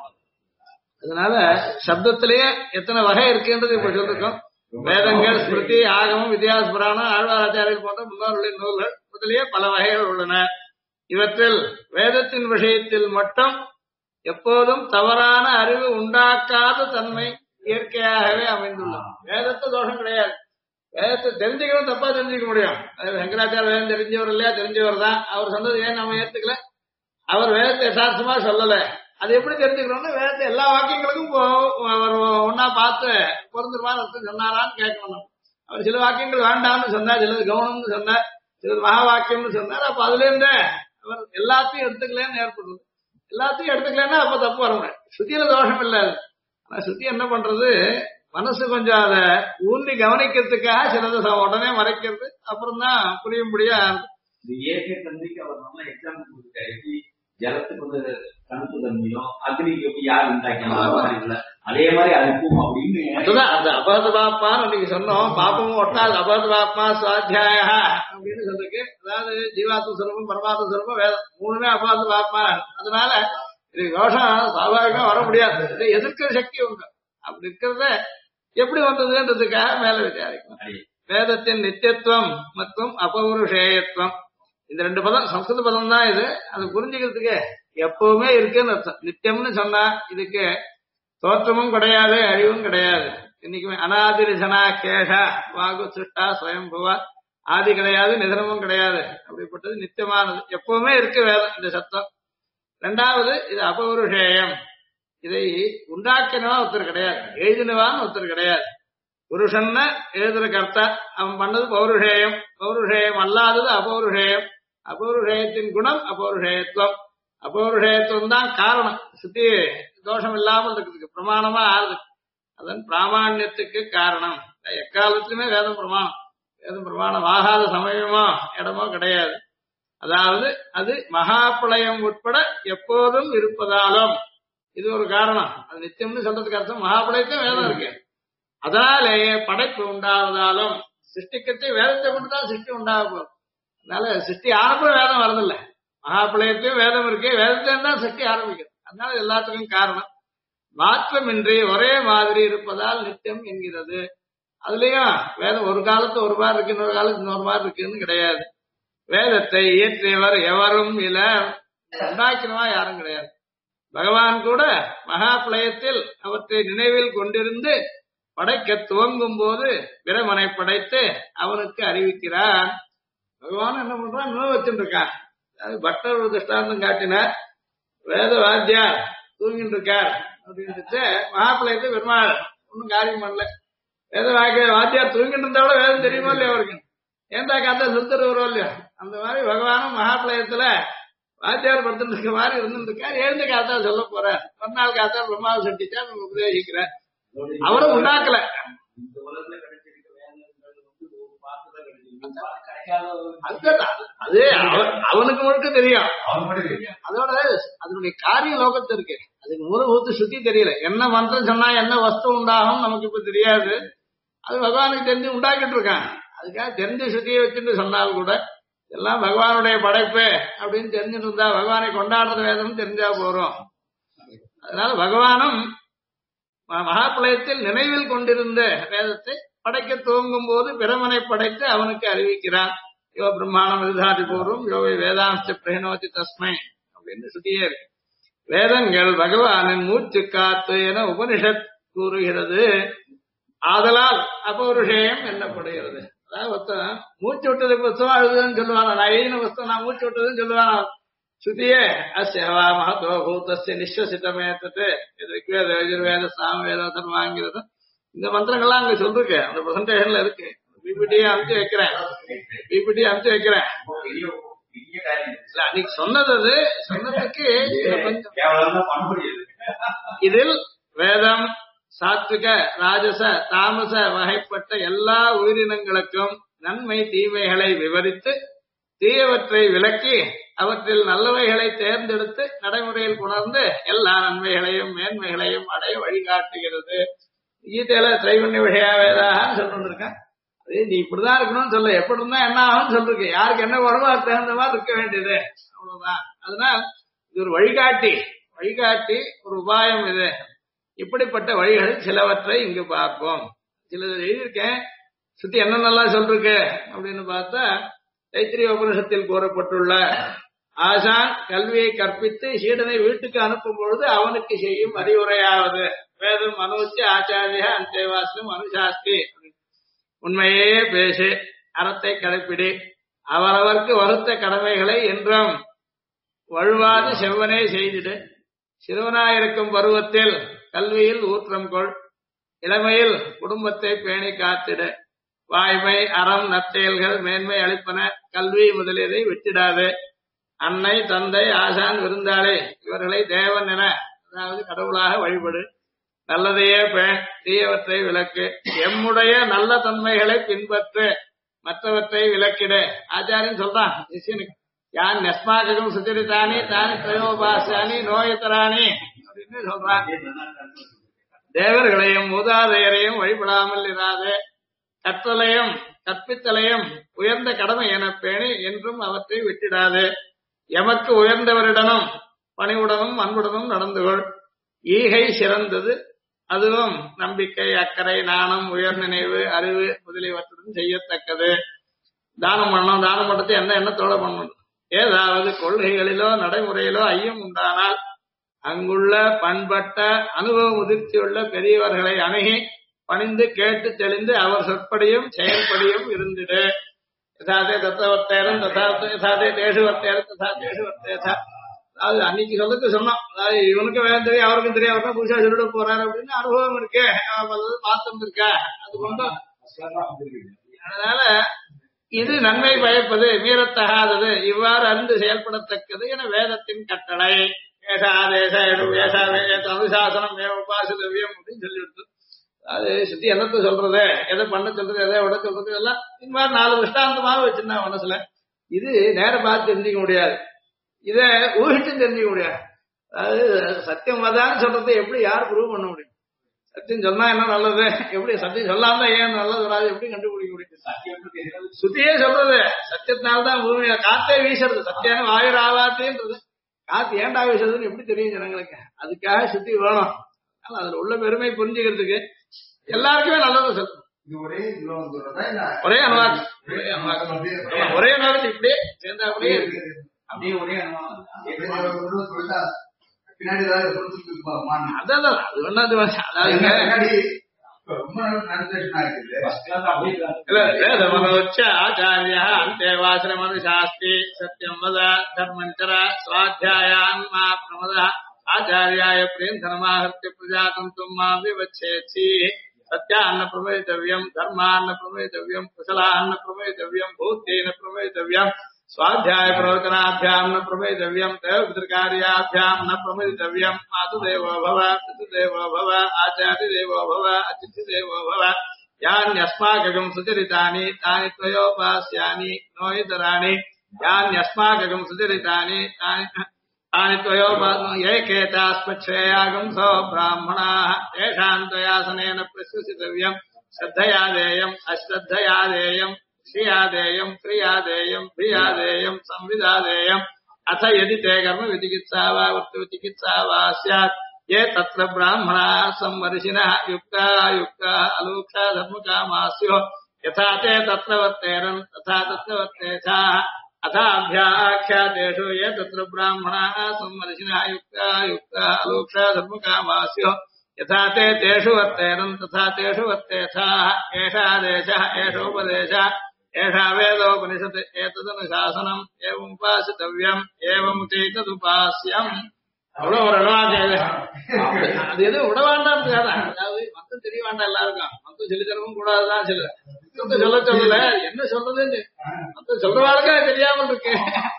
அதனால சப்தத்திலேயே எத்தனை வகை இருக்குன்றது இப்ப சொல்லிருக்கோம். வேதங்கள், ஸ்மிருதி, ஆகமம், வித்யாச புராணம், ஆழ்வாராச்சாரியர் போன்ற முன்னோர்களின் நூல்கள் முதலியே பல வகைகள் உள்ளன. இவற்றில் வேதத்தின் விஷயத்தில் மட்டும் எப்போதும் தவறான அறிவு உண்டாக்காத தன்மை இயற்கையாகவே அமைந்துள்ளது. வேதத்தை தோஷம் கிடையாது. வேதத்தை தெரிஞ்சுக்கணும், தப்பா தெரிஞ்சுக்க முடியும். சங்கராச்சாரிய வேதம் தெரிஞ்சவர் இல்லையா, தெரிஞ்சவர் தான். அவர் சொன்னது ஏன் நம்ம ஏத்துக்கல? அவர் வேதத்தை யதார்த்தமா சொல்லல. அது எப்படி தெரிஞ்சுக்கணும்னா வேதத்தை எல்லா வாக்கியங்களுக்கும் அவர் ஒன்னா பார்த்து பொருந்துருவான்னு அர்த்தம் சொன்னாரான்னு கேட்கணும். அவர் சில வாக்கியங்கள் வேண்டாம்னு சொன்னார், சிலது கவனம்னு சொன்னார், சிலது மகா வாக்கியம்னு சொன்னார். அப்ப அதுல இருந்தே அவர் எல்லாத்தையும் எடுத்துக்கலன்னு ஏற்படுது. எல்லாத்தையும் எடுத்துக்கலன்னா அப்ப தப்பு வரணும். சுத்தியில தோஷம் இல்லை. ஆனா சுத்தி என்ன பண்றது, மனசு கொஞ்சம் அதை ஊன்றி கவனிக்கிறதுக்காக சிலதை உடனே மறைக்கிறது. அப்புறம் தான் புரியும்படியா இயற்கை தந்தைக்கு அவர் நல்ல எக்ஸாம்பிள் கொடுத்தாரு. ஜலத்துக்கு வந்து கணக்கு தன்மையும் அக்னிக்கு எப்படி யார் உண்டாக்கல அதே மாதிரி அதுக்கும் அப்படின்னு அந்த அபகத பாப்மான்னு நீங்க சொன்னோம். பாப்பமும் ஒட்டாது. அபகத பாப்மா சுவாத்தியாய அப்படின்னு சொல்றதுக்கு, அதாவது ஜீவாத்ம சுரூபம், பரமாத்ம சுரூபம், வேதம் மூணுமே அபகத பாப்மா. அதனால இது தோஷம் சாபாவிகமா வர முடியாது. எதிர்க்கிற சக்தி உண்டு. அப்படி இருக்கிறத எப்படி வந்ததுன்றதுக்காக மேல விசாரிக்கணும். வேதத்தின் நித்தியத்துவம் மற்றும் அபௌருஷேயத்துவம், இந்த ரெண்டு பதம் சம்ஸ்கிருத பதம் தான். இது அது புரிஞ்சுக்கிறதுக்கு எப்பவுமே இருக்குன்னு அர்த்தம். நித்தியம்னு சொன்னா இதுக்கு தோற்றமும் கிடையாது, அழிவும் கிடையாது. இன்னைக்குமே அனாதி நிதனா கேஷா வாகு சிருஷ்டா ஸ்வயம்புவா, ஆதி கிடையாது, நிதனமும் கிடையாது. அப்படிப்பட்டது நித்தியமானது, எப்பவுமே இருக்கு வேதம் இந்த சத்தம். ரெண்டாவது இது அபௌருஷேயம். இதை உண்டாக்கினவா ஒருத்தர் கிடையாது, எழுதினவான்னு ஒருத்தர் கிடையாது. புருஷன்னா எழுதுற கர்த்தா, அவன் பண்ணது பௌருஷேயம். பௌருஷேயம் அல்லாதது அபௌருஷேயம். அபௌருஷேயத்தின் குணம் அபௌருஷேயத்துவம். அபௌருஷேயத்துவம் தான் காரணம் சுத்தி தோஷம் இல்லாமல் இருக்கிறதுக்கு, பிரமாணமா ஆறுது. அதன் பிராமாண்யத்துக்கு காரணம். எக்காலத்திலுமே வேதம் பிரமாணம். வேதம் பிரமாணம் ஆகாத சமயமோ இடமோ கிடையாது. அதாவது அது மகாபிரளயம் உட்பட எப்போதும் இருப்பதாலும் இது ஒரு காரணம். அது நித்தியம்னு சொல்றதுக்கு அர்த்தம் மகாபிரளயத்தையும் வேதம் இருக்கு. அதனாலேயே படைப்பு உண்டாவதாலும் சிருஷ்டிக்கத்தை வேதத்தை கொண்டுதான் சிருஷ்டி உண்டாக போகுது. அதனால சிருஷ்டி ஆரம்பம் வேதம் வரதில்லை. மகாபிரளயத்தையும் வேதம் இருக்கு, வேதத்தையும் தான் சிருஷ்டி ஆரம்பிக்குது. அதனால எல்லாத்துக்கும் காரணம் மாற்றமின்றி ஒரே மாதிரி இருப்பதால் நித்தியம் என்கிறது. அதுலயும் வேதம் ஒரு காலத்து ஒரு மாதிரி இருக்கு, இன்னொரு காலத்து இன்னொரு மாதிரி இருக்குன்னு கிடையாது. வேதத்தை இயற்றியவர் எவரும் இல்ல, உண்டாக்கினவா யாரும் கிடையாது. பகவான் கூட மகாபிரளயத்தில் அவற்றை நினைவில் கொண்டிருந்து படைக்க துவங்கும் போது பிரமனை படைத்து அவனுக்கு அறிவிக்கிறான். பகவான் என்ன பண்றான், நினைவு வச்சுட்டு இருக்கான். பட்டர் ஒரு திருஷ்டாந்தம் காட்டினார். வேத வாத்தியார் தூங்கிட்டு இருக்கார் அப்படின்ட்டு மகாபிரளயத்தை பெருமாள் ஒன்னும் காரியம் பண்ணல. வேத வாத்தியார் தூங்கிட்டு இருந்தா கூட வேதம் தெரியுமோ இல்லையா அவருக்கு, ஏண்டா காத்தா சுத்தர் வரும் இல்லையா, அந்த மாதிரி பகவானும் மகாபிரளயத்துல வாத்தியார் படுத்துட்டு இருக்க மாதிரி இருந்துட்டு இருக்கார். எழுந்து காத்தா சொல்ல போறார். மறுநாள் காத்தா பிரம்மாவை சட்டிச்சா நம்ம உபதேசிக்கிறார். அவரும் உண்டாக்கல. இந்த உலகத்துல கிடைச்சிருக்க வேதங்கள் ஒரு பாத்துல கிடைச்சிருக்கு, அது அவனுக்கு முழுக்க தெரியும். அதோட அதனுடைய காரிய லோகத்து இருக்கு, அதுக்கு மூலபூத்து சுத்தி தெரியல. என்ன மந்திரம் சொன்னா என்ன வஸ்து உண்டாகும் நமக்கு இப்ப தெரியாது. அது பகவானுக்கு தெரிஞ்சு உண்டாக்கிட்டு இருக்கான். அதுக்காக தெரிஞ்ச சுத்தியை வச்சுட்டு சொன்னால் கூட எல்லாம் பகவானுடைய படைப்பு அப்படின்னு தெரிஞ்சுட்டு இருந்தா பகவானை கொண்டாடுற வேதம் தெரிஞ்சா போறோம். அதனால பகவானும் மகாபிரளயத்தில் நினைவில் கொண்டிருந்த வேதத்தை படைக்க துவங்கும் போது பிரமனை படைத்து அவனுக்கு அறிவிக்கிறான். யோ பிரம்மாணம் விதாதி பூர்வம் யோவை வேதாம்ச பிரேனோதி தஸ்மை அப்படின்னு சுத்தியே இருக்கு. வேதங்கள் பகவானின் மூச்சு காத்து என உபனிஷத் கூறுகிறது. ஆதலால் அபௌருஷேயம் என்னப்படுகிறது. அதாவது மூச்சு விட்டதுக்கு புத்தகம் அழுதுன்னு சொல்லுவாங்க. நான் எழுதின புத்தகம் நான் மூச்சு விட்டதுன்னு சொல்லுவாங்க. சுத்தியே அஸ்யவா மகத்துவ பூதஸ்ய நிஸ்வசிதமேத்தது ரிக்வேத யஜுர்வேத சாமவேத தர்மாங்கிறது இந்த மந்திரங்கள்லாம் அங்க சொல்லிருக்கு. அந்த பிரசன்டேஷன்ல இருக்கு. பிபிடியை அனுப்பிச்சு வைக்கிறேன். அன்னைக்கு சொன்னது அது சொன்னதுக்கு இதில் வேதம் சாத்விக ராஜச தாமச வகைப்பட்ட எல்லா உயிரினங்களுக்கும் நன்மை தீமைகளை விவரித்து தீயவற்றை விலக்கி அவற்றில் நல்லவைகளை தேர்ந்தெடுத்து நடைமுறையில் உணர்ந்து எல்லா நன்மைகளையும் மேன்மைகளையும் அடைய வழிகாட்டுகிறது. கீதையில திரைவண்ணி விஷயா வேதான்னு சொல்லிருக்கேன். அது நீ இப்படிதான் இருக்கணும்னு சொல்ல, எப்படி இருந்தா என்ன ஆகும்னு சொல்லிருக்கு. யாருக்கு என்ன வருமோ அது தகுந்த மாதிரி இருக்க வேண்டியது, அவ்வளவுதான். அதனால் இது ஒரு வழிகாட்டி ஒரு உபாயம். இது இப்படிப்பட்ட வழிகள் சிலவற்றை இங்கு பார்ப்போம். சிலது எழுதியிருக்கேன். சுத்தி என்னென்னலாம் சொல்லிருக்கு அப்படின்னு பார்த்தா, தைத்திரிய உபனிஷத்தில் கூறப்பட்டுள்ள ஆசான் கல்வியை கற்பித்து சீடனை வீட்டுக்கு அனுப்பும் பொழுது அவனுக்கு செய்யும் அறிவுரையாவது வேதம் அனுவச்சு ஆச்சாரிய அந்தேவாசனம் அனுசாஸ்தி, உண்மையே பேசு, அறத்தை கடைப்பிடி, அவரவர்க்கு வகுத்த கடமைகளை என்றும் வழுவாது செவ்வனே செய்திடு, சிறுவனாயிருக்கும் பருவத்தில் கல்வியில் ஊற்றம் கொள், இளமையில் குடும்பத்தை பேணி காத்திடு, வாய்மை அறம் நற்செயல்கள் மேன்மை அளிப்பன, கல்வி முதலியதை விட்டிடாது, அன்னை தந்தை ஆசான் விருந்தாளே இவர்களை தேவன் என அதாவது கடவுளாக வழிபடு, நல்லதையே பேண், தீயவற்றை விலக்கு, எம்முடைய நல்ல தன்மைகளை பின்பற்று, மற்றவற்றை விலக்கிடு. ஆச்சாரியன் சொல்றான் சிஷ்யனுக்கு, யான் நெஸ்மாகம் சுச்சரித்தானி தானி திரயோபாசானி நோயத்தராணி அப்படின்னு சொல்றான். தேவர்களையும் மூதாதையரையும் வழிபடாமல் இராது, கற்றலையும் கற்பித்தலையும் உயர்ந்த கடமை என பேணி என்றும் அவற்றை விட்டிடாது, எமக்கு உயர்ந்தவரிடனும் பணிவுடனும் அன்புடனும் நடந்து கொள், ஈகை சிறந்தது, அதுவும் நம்பிக்கை அக்கறை நாணம் உயர் நினைவு அறிவு முதலியவற்றுடன் செய்யத்தக்கது. தானம் பண்ணணும், தானம் பண்றது என்ன எண்ணத்தோட பண்ணணும். ஏதாவது கொள்கைகளிலோ நடைமுறையிலோ ஐயம் உண்டானால் அங்குள்ள பண்பட்ட அனுபவ முதிர்ச்சியுள்ள பெரியவர்களை அணுகி பணிந்து கேட்டு தெளிந்து அவர் சொற்படியும் செயல்படியும் இருந்திடு. யதாதே தத்தவர்த்தேரம் யதாதே தேசுவர்த்தேரம் ததா தேசுவர்த்தேதா. அதாவது அன்னைக்கு சொல்லுக்கு சொன்னோம். அதாவது இவனுக்கு வேலை தெரியும் அவருக்கும் தெரியும், அவருக்கும் புதுசா சொல்லிட போறாரு அப்படின்னு அனுபவம் இருக்கு, மாத்தம் இருக்கா, அது கொண்டு. அதனால இது நன்மை பயப்பது மீறத்தகாதது, இவ்வாறு அறிந்து செயல்படத்தக்கது என வேதத்தின் கட்டளை. ஏசாதேச அனுசாசனம் உபாசிதவியம் அப்படின்னு சொல்லிவிடுது. அது சுத்தி என்னத்த சொல்றது, எதை பண்ண சொல்றது, எதை விட சொல்றது, எல்லாம் இந்த மாதிரி 4 திருஷ்டாந்தமாக வச்சிருந்தா மனசுல. இது நேர பார்த்து தெரிஞ்சுக்க முடியாது, இத ஊகிச்சு தெரிஞ்சுக்க முடியாது. அதாவது சத்தியம் அதான் சொல்றது எப்படி யார் ப்ரூவ் பண்ண முடியும்? சத்தியம் சொன்னா என்ன நல்லது, எப்படி சத்தியம் சொல்லாம ஏன் நல்லது வராது எப்படி கண்டுபிடிக்க முடியும்? சுத்தியே சொல்றது சத்தியத்தினால்தான் பூமியில காத்தே வீசுறது, சத்தியான வாயு ஆவாத்தேன்றது. காத்து ஏண்டா வீசுறதுன்னு எப்படி தெரியும் ஜனங்களுக்கு? அதுக்காக சுத்தி வேணும். அதுல உள்ள பெருமை புரிஞ்சுக்கிறதுக்கு எல்லாருக்குமே நல்லது சொல்லணும். ஒரே அனுவாதம், ஒரே அனுவாதம் இப்படியே சேர்ந்தா அப்படியே அப்படியே ஒரே அனுபவம். அதான் அது வேணா ஆச்சாரிய அந்தேவாசிரமது சாஸ்தி சத்தியம் வத தர்மஞ்சர ஸ்வாத்தியாயான் மா பிரமத ஆச்சாரியாய பிரியந்தனமாஹத்ய பிரஜாதந்தும் மா விவச்சேசி சத்யாन्न பிரமேதவ்யம் தர்மாन्न பிரமேதவ்யம் குசலாन्न பிரமேதவ்யம் பூத்தேன பிரமேதவ்யம் स्वाध्याय प्रवचनाभ्याम न प्रमेतव्यम देवपितृकार्याभ्याम न प्रमेतव्यम मातुदेवो भव पितृदेवो भव आचार्यदेवो भव अतिथिदेवो भव यान्यस्माकं सुचरितानि तानि त्वयोपास्यानि नो इतराणि यान्यस्माकं सुचरितानि तानि त्वयोपास्येकेतास्मच्छ्रेयागं सो ब्राह्मणाः तेषां त्वयासनेन प्रश्वसितव्यं श्रद्धया देयम् अश्रद्धया देयम् श्रियादेयं क्रियादेयं भियादेयं संविदादेयं अथ यदि ते कर्म विचिकित्सा वा वृत्तिचिकित्सा वा स्यात् ये तत्र ब्राह्मणाः संवर्षिणः युक्ता युक्ता अलूक्षा धर्मकामास्यो यथा ते तत्र वर्तेरन् तथा तत्र वर्तेथाः अथाभ्याख्यातेषु ये तत्र ब्राह्मणाः संवर्षिणः युक्ता युक्ता अलूक्षा धर्मकामास्यो यथा ते तेषु वर्तेरन् तथा तेषु वर्तेथाः एषा देशः एषोपदेशः एषा वेदोपनिषत् एतदनुशासनम् एवमुपासितव्यम् एवमुचैतदुपास्यम्. அவ்வளவு ஒரு அது எதுவும் விட வேண்டாம். அதாவது மத்தம் தெரிய வேண்டாம், எல்லாருக்கும் மத்தம் சொல்லி தரவும் கூடாதுதான். சில மத்தம் சொல்ல சொல்லல என்ன சொல்றதுன்னு மத்தம் சொல்றவாளுக்கா தெரியாமல் இருக்கு.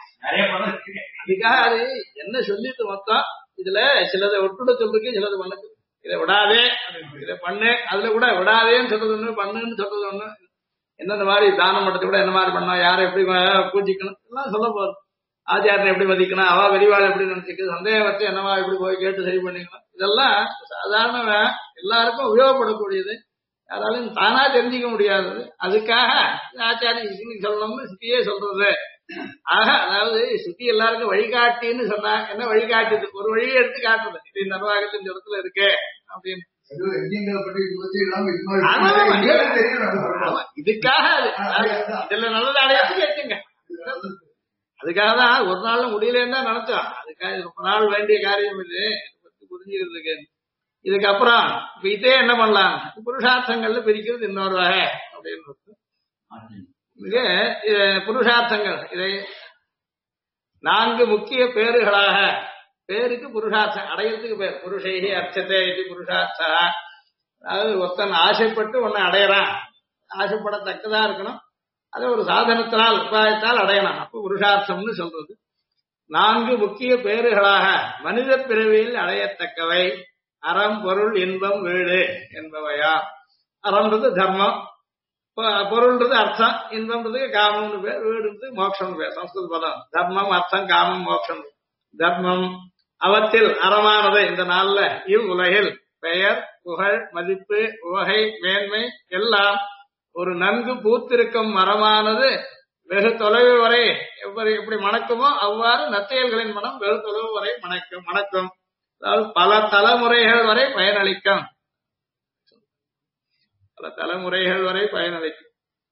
அதுக்காக அது என்ன சொல்லிட்டு மொத்தம் இதுல சிலதை ஒட்டுட சொல்றதுக்கு சிலது பண்ணுது. இதை விடாதே இதை பண்ணு, அதுல கூட விடாதேன்னு சொல்றது ஒண்ணு, பண்ணுன்னு சொல்றது ஒண்ணு. எந்தெந்த மாதிரி தானம் பண்றது கூட என்ன மாதிரி பண்ணணும், யாரை எப்படி பூஜிக்கணும் எல்லாம் சொல்ல போறோம். ஆச்சாரனை எப்படி மதிக்கணும், அவ வெறிவாள் எப்படி நினைச்சுக்கு, சந்தேகம் வச்சு என்னவா எப்படி போய் கேட்டு சரி பண்ணிக்கணும், இதெல்லாம் சாதாரண எல்லாருக்கும் உபயோகப்படக்கூடியது. யாராலும் தானா தெரிஞ்சிக்க முடியாதது. அதுக்காக ஆச்சாரிய சொல்லணும்னு சுத்தியே சொல்றது. ஆக அதாவது சுத்தி எல்லாருக்கும் வழிகாட்டின்னு சொன்னா என்ன வழிகாட்டுது, ஒரு வழியை எடுத்து காட்டுறது. இது நிர்வாகத்தின் இந்த இடத்துல இருக்கு அப்படின்னு இதுக்காக இதுல நல்லது அடையத்துக்கு எடுத்துங்க. அதுக்காக தான் ஒரு நாள் முடியலன்னு தான் நினைச்சோம். அதுக்காக ரொம்ப நாள் வேண்டிய காரியம் இது பத்தி புரிஞ்சுக்கிறதுக்கு. இதுக்கப்புறம் இப்ப இதே என்ன பண்ணலாம், புருஷார்த்தங்கள்ல பிரிக்கிறது இன்னொரு வகை அப்படின்னு. புருஷார்த்தங்கள் இதை 4 முக்கிய பேருகளாக, பேருக்கு புருஷார்த்தம் அடையறதுக்கு பேர் புருஷைகி அர்ச்சத்தை இது புருஷார்த்தா. அதாவது ஒருத்தன் ஆசைப்பட்டு ஒன்னை அடையறான், ஆசைப்படத்தக்கதா இருக்கணும், அதை ஒரு சாதனத்தினால் உபாயத்தால் அடையணும், அப்ப புருஷார்த்தம்னு சொல்றது. 4 முக்கிய பேருகளாக மனித பிறவியில் அடையத்தக்கவை அறம் பொருள் இன்பம் வீடு என்பவையா. அறம்ன்றது தர்மம், பொருள்ன்றது அர்த்தம், இன்பம்ன்றதுக்கு காமம்னு பேர், வீடுன்றது மோட்சம்னு பேர். சம்ஸ்கிருத பதம் தர்மம் அர்த்தம் காமம் மோட்சம். தர்மம் அவற்றில் அறமானது இந்த நாள்ல இவ்வுலகில் பெயர் புகழ் மதிப்பு உவகை மேன்மை எல்லாம் ஒரு நன்கு பூத்திருக்கும் மரமானது வெகு தொலைவு வரை எப்படி மணக்குமோ அவ்வாறு நத்தையல்களின் மனம் வெகு தொலைவு வரை மணக்கும். அதாவது பல தலைமுறைகள் வரை பயனளிக்கும், பல தலைமுறைகள் வரை பயனளிக்கும்.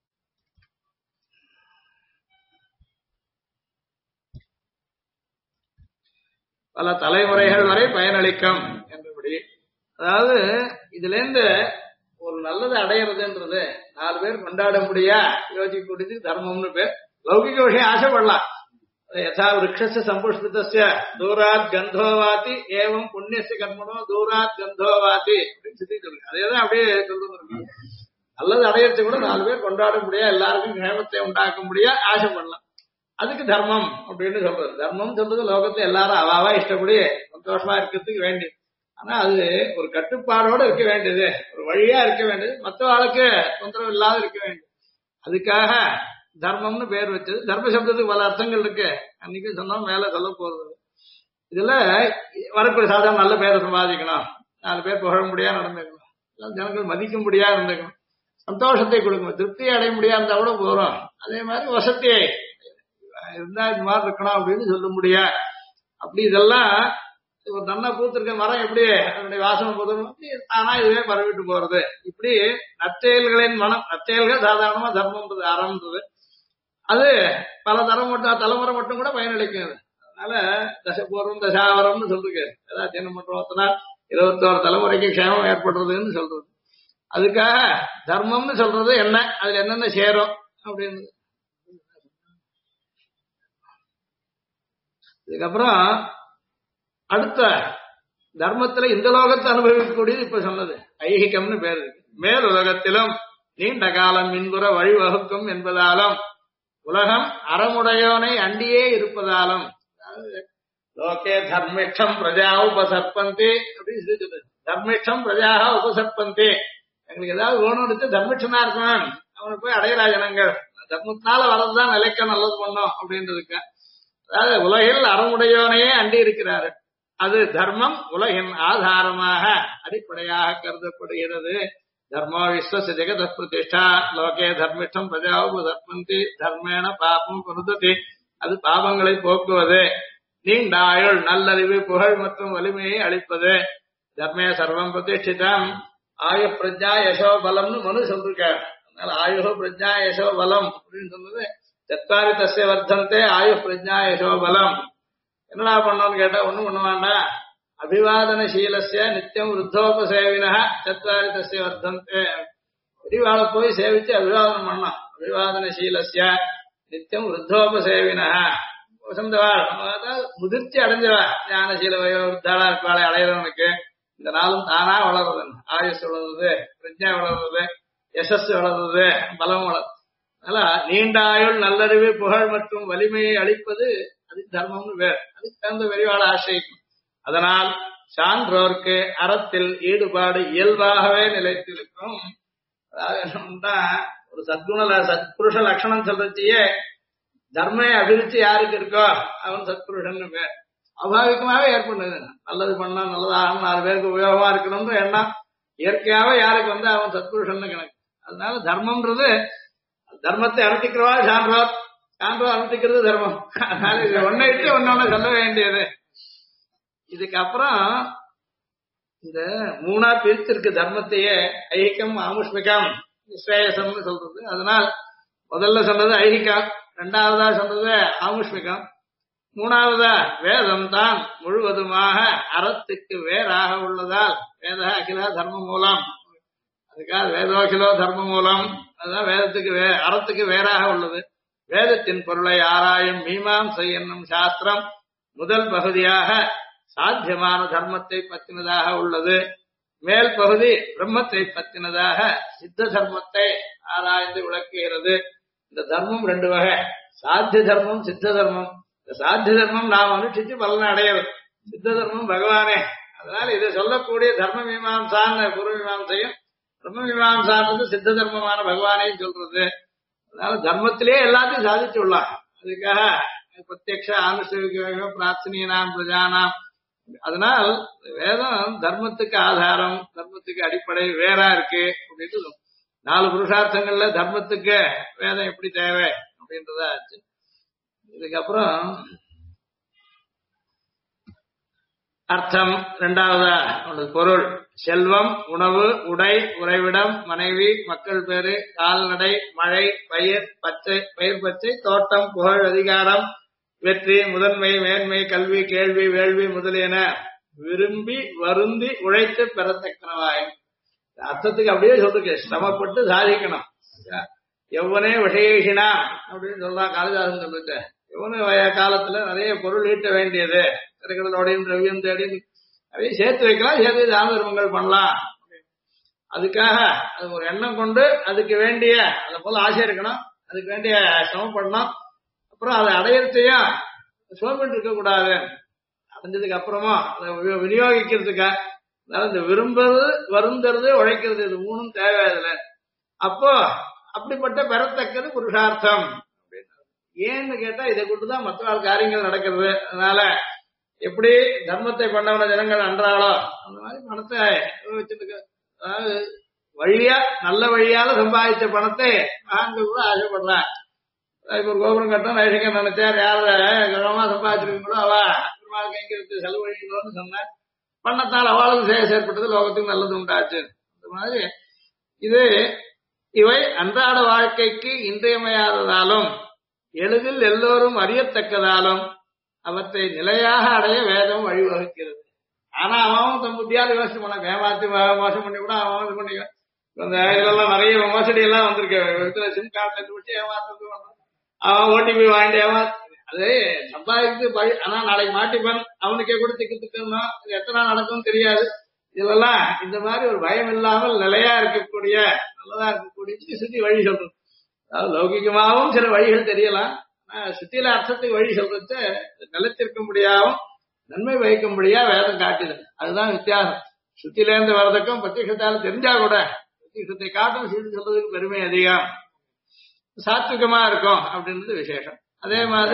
பல தலைமுறைகள் வரை பயனளிக்கும் என்றபடி. அதாவது இதுல இருந்து ஒரு நல்லது அடையிறதுன்றது 4 பேர் கொண்டாட முடியா யோசிக்கூடியது தர்மம்னு பேர். லௌகிக விஷயம் ஆசைப்படலாம். யதா விரக்ஷஸ்ய சம்புஷ்பிதஸ்ய தூராத் கந்தோவாதி ஏவம் புண்ணியஸ்ய கர்மணோ தூராத் கந்தோவாதி அப்படின்னு சொல்லி சொல்லுங்க. அதேதான் அப்படியே சொல்றது. நல்லது அடையறது கூட 4 பேர் கொண்டாட முடியா, எல்லாருக்கும் கேமத்தை உண்டாக்க முடியா ஆசைப்படலாம். அதுக்கு தர்மம் அப்படின்னு சொல்றது. தர்மம் சொல்றது லோகத்துல எல்லாரும் அவாவா இஷ்டப்படி சந்தோஷமா இருக்கிறதுக்கு வேண்டியது. ஆனா அது ஒரு கட்டுப்பாடோட இருக்க வேண்டியது, ஒரு வழியா இருக்க வேண்டியது, மற்ற ஆளுக்கு தொந்தரவு இல்லாத இருக்க வேண்டியது. அதுக்காக தர்மம்னு பேர் வச்சது. தர்ம சப்தத்துக்கு பல அர்த்தங்கள் இருக்கு, அன்னைக்கு சொன்னோம், மேல சொல்ல போறது. இதுல வரக்கூடிய சாதாரண நல்ல பேரை சம்பாதிக்கணும், 4 பேர் புகழ முடியா நடந்துக்கணும், ஜனங்கள் மதிக்கும்படியா இருந்துக்கணும், சந்தோஷத்தை கொடுக்கணும், திருப்தியை அடைய முடியா இருந்தா கூட போறோம். அதே மாதிரி வசதியை இருந்தா இது மாதிரி இருக்கணும் அப்படின்னு சொல்ல முடியா. அப்படி இதெல்லாம் ஒரு நன்னா பூத்திருக்க மரம் எப்படி அதனுடைய வாசனை போதும் ஆனா இதுவே பரவிட்டு போறது. இப்படி நற்செயல்களின் மனம், நற்செயல்கள் சாதாரணமா தர்மம்ன்றது அறம்ன்றது அது பல தரம் மட்டும் தலைமுறை மட்டும் கூட பயனளிக்கும். அதனால தசபூர்வம் தசாவரம்னு சொல்றீங்க, ஏதாவது என்ன பண்றோம்னா 21 தலைமுறைக்கு க்ஷேமம் ஏற்படுறதுன்னு சொல்றது. அதுக்காக தர்மம்னு சொல்றது என்ன, அதுல என்னென்ன சேரும் அப்படின்னு. இதுக்கப்புறம் அடுத்த தர்மத்துல இந்த லோகத்தை அனுபவிக்கக்கூடியது இப்ப சொன்னது ஐகிகம்னு பேரு. மேல் உலகத்திலும் நீண்ட காலம் மின்புற வழிவகுக்கும் என்பதாலும் உலகம் அறமுடையோனை அண்டியே இருப்பதாலும், லோகே தர்மிஷ்டம் பிரஜா உபசர்பந்தி அப்படின்னு சொல்லுது. தர்மிஷ்டம் பிரஜாக உபசர்பந்தி, எங்களுக்கு ஏதாவது வேணும் எடுத்து தர்மிஷ்டனா இருக்கணும், அவனை போய் அடையிறா ஜனங்கள், தர்மத்தினால வரதுதான் நிலைக்க நல்லது பண்ணோம் அப்படின்றதுக்கு. அதாவது உலகில் அறமுடையோனையே அண்டி இருக்கிறாரு. அது தர்மம் உலகின் ஆதாரமாக அடிப்படையாக கருதப்படுகிறது. தர்மோ விஸ்வச ஜெகத பிரதிஷ்டா லோகே தர்மிஷ்டம் பிரஜா உபசர்பந்தி தர்மேன பாபம் பொருந்ததி, அது பாபங்களை போக்குவது. நீண்ட ஆயுள் நல்லறிவு புகழ் மற்றும் வலிமையை அளிப்பது. தர்மே சர்வம் பிரதிஷ்டிதம் ஆயு பிரஜா யசோ பலம்னு மனு சொல்லிருக்காரு. அதனால ஆயுகோ பிரஜா யசோ பலம் அப்படின்னு சொன்னது சத்வாரி தஸ்ய வர்த்தந்தே ஆயு பிரஜா யசோ பலம். என்னடா பண்ணோம்னு கேட்டா ஒண்ணும் பண்ணுவாண்டா, அபிவாதனசீலஸ்ய நித்தியம் விருத்தோபசேவின சத்வாரி தஸ்ய வர்த்தந்தே. பெரியவாளை போய் சேவிச்சு அபிவாதனம் பண்ணோம். அபிவாதனசீலஸ்ய நித்தியம் விருத்தோபசேவின வசந்தவாள், அதாவது முதிர்ச்சி அடைஞ்சவா ஞானசீல வயோத்தாளா இருப்பாளை அடையிறவனுக்கு இந்த நாளும் தானா வளருது, ஆயுஷ் வளருது, பிரஜா வளருது, யசஸ் வளருது, பலம் வளருது. அதனால நீண்ட ஆயுள் நல்லறிவு புகழ் மற்றும் வலிமையை அளிப்பது அது தர்மம்னு வேறு. அதுக்கு தகுந்த பெரியவாளை ஆசிரியிக்கும். அதனால் சான்றோர்க்கு அறத்தில் ஈடுபாடு இயல்பாகவே நிலைத்திருக்கும். அதாவது என்னன்னா ஒரு சத்புருஷ லட்சணம் சொல்றதையே தர்ம அபிருச்சி யாருக்கு இருக்கோ அவன் சத்புருஷன் பேர். அபாவிகமாவே ஏற்படுது. நல்லது பண்ணா நல்லதாகணும், 4 பேருக்கு உபயோகமா இருக்கணும்ன்ற எண்ணம் இயற்கையாவே யாருக்கு வந்து அவன் சத்புருஷன் கணக்கு. அதனால தர்மம்ன்றது தர்மத்தை அனுஷ்டிக்கிறவா சான்றோர், சான்றோர் அனுஷ்டிக்கிறது தர்மம். அதனால இது ஒன்னை விட்டு ஒன்னொன்னு சொல்ல வேண்டியது. இதுக்கப்புறம் இந்த 3ஆ பிரிச்சிருக்கு தர்மத்தையே, ஐகிகம் ஆமுஷ்மிகம் நிஸ்ரேயசம்னு சொல்றது. அதனால் முதல்ல சொன்னது ஐகிகம், 2ஆவதா சொன்னது ஆமுஷ்மிகம், 3ஆவதா வேதம் தான் முழுவதுமாக அறத்துக்கு வேறாக உள்ளதால் வேத அகில தர்ம மூலம். அதுக்காக வேதோகிலோ தர்ம மூலம், அதுதான் வேதத்துக்கு அறத்துக்கு வேறாக உள்ளது. வேதத்தின் பொருளை ஆராயும் மீமாம்சை என்னும் சாஸ்திரம் முதல் பகுதியாக சாத்தியமான தர்மத்தை பற்றினதாக உள்ளது. மேல் பகுதி பிரம்மத்தை பற்றினதாக சித்த தர்மத்தை ஆராய்ந்து விளக்குகிறது. இந்த தர்மம் 2 வகை, சாத்திய தர்மம் சித்த தர்மம். இந்த சாத்திய தர்மம் நாம் அனுஷ்டிச்சு பலனை அடையிறது, சித்த தர்மம் பகவானே. அதனால இதை சொல்லக்கூடிய தர்ம மீமாம்சான்னு பூர்வ மீமாம்சையும், பிரம்ம மீமாம்சான்றது சித்த தர்மமான பகவானையும் சொல்றது. அதனால தர்மத்திலேயே எல்லாத்தையும் சாதிச்சுள்ளான். அதுக்காக பிரத்யக்ஷ ஆனுஷ்டிக பிரார்த்தனீனாம் பிரஜானாம். அதனால் வேதம் தர்மத்துக்கு ஆதாரம், தர்மத்துக்கு அடிப்படை வேறா இருக்கு அப்படின்னு 4 புருஷார்த்தங்கள்ல தர்மத்துக்கு வேதம் எப்படி தேவை அப்படின்றதா ஆச்சு. இதுக்கப்புறம் அர்த்தம் 2ஆவதா பொருள். செல்வம், உணவு, உடை, உறைவிடம், மனைவி, மக்கள் பேரு, கால்நடை, மழை, பயிர் பச்சை, தோட்டம், புகழ், அதிகாரம், வெற்றி, முதன்மை, மேன்மை, கல்வி, கேள்வி, வேள்வி முதலியன விரும்பி வருந்தி உழைத்து பெறத்தக்கனவாய். அர்த்தத்துக்கு அப்படியே சொல்லிருக்கு, சிரமப்பட்டு சாதிக்கணும். எவ்வனே விஷயேஷினா அப்படின்னு சொல்றா காளிதாசன் சொல்லிட்டு. எவனு காலத்துல நிறைய பொருள் ஈட்ட வேண்டியது, திரைக்கடலோடையும் திரவியம் தேடி அதையும் சேர்த்து வைக்கலாம், சேர்த்து தான தர்மங்கள் பண்ணலாம். அதுக்காக அது ஒரு எண்ணம் கொண்டு அதுக்கு வேண்டிய அதை போல ஆசை இருக்கணும், அதுக்கு வேண்டிய சிரமப்படணும். அப்புறம் அதை அடையறதையும் சோம்பிட்டு இருக்க கூடாது. அடைஞ்சதுக்கு அப்புறமா அதை விநியோகிக்கிறதுக்கா, அதாவது இந்த விரும்புறது வருந்துறது உழைக்கிறது, இது 3ம் தேவை. அதுல அப்போ அப்படிப்பட்ட பெறத்தக்கது புருஷார்த்தம். ஏன்னு கேட்டா இதை கொண்டுதான் மற்ற காரியங்கள் நடக்கிறது. அதனால எப்படி தர்மத்தை பண்ணவன ஜனங்கள் அன்றாளோ அந்த மாதிரி பணத்தை வச்சிருக்க, அதாவது வழியா நல்ல வழியால சம்பாதிச்ச பணத்தை மகான்கள் கூட ஆசைப்படுறான். இப்ப ஒரு கோபுரம் கட்டணும் நைஷங்க நினைச்சார், யார கவனமா சம்பாதிச்சிருக்கீங்களோ அவ பெருமாள் கைங்கிறது செலவு வழிகளோன்னு சொன்ன பண்ணத்தால் அவளுக்கு செயற்பட்டது, லோகத்துக்கு நல்லது உண்டாச்சு. இந்த மாதிரி இது இவை அன்றாட வாழ்க்கைக்கு இன்றியமையாததாலும் எளிதில் எல்லோரும் அறியத்தக்கதாலும் அவற்றை நிலையாக அடைய வேதம் வழிவகுக்கிறது. ஆனா அவன் தன் புத்தியால் யோசிச்சு பண்ண ஏமாத்தி மோசம் பண்ணி கூட அவன் இது பண்ணி இந்த இதெல்லாம் நிறைய மோசடி எல்லாம் வந்திருக்கு. சிம் கார்டு வச்சு ஏமாத்துறது, அவன் ஓடிபி வாங்கிட்டு ஏமாத்து, அது சம்பாதிக்கிறது. ஆனா நாளைக்கு மாட்டிப்பன் அவனுக்கே கூட திக்கணும், இது எத்தனை நாள் நடக்கும் தெரியாது. இதெல்லாம் இந்த மாதிரி ஒரு பயம் இல்லாமல் நிலையா இருக்கக்கூடிய நல்லதா இருக்கக்கூடிய சுத்தி வழி சொல்றது. அதாவது லௌகிகமாகவும் சில வழிகள் தெரியலாம், சுத்தியில அர்த்தத்துக்கு வழி சொல்றது நிலைத்திருக்க முடியாவும் நன்மை வகிக்கும்படியா வேதம் காட்டுது. அதுதான் வித்தியாசம். சுத்திலேருந்து வர்றதுக்கும் பிரத்யட்சத்தால தெரிஞ்சா கூட பிரத்யட்சத்தை காட்டும் சுத்தி சொல்றதுக்கு பெருமை அதிகம், சாத்விகமா இருக்கும் அப்படின்றது விசேஷம். அதே மாதிரி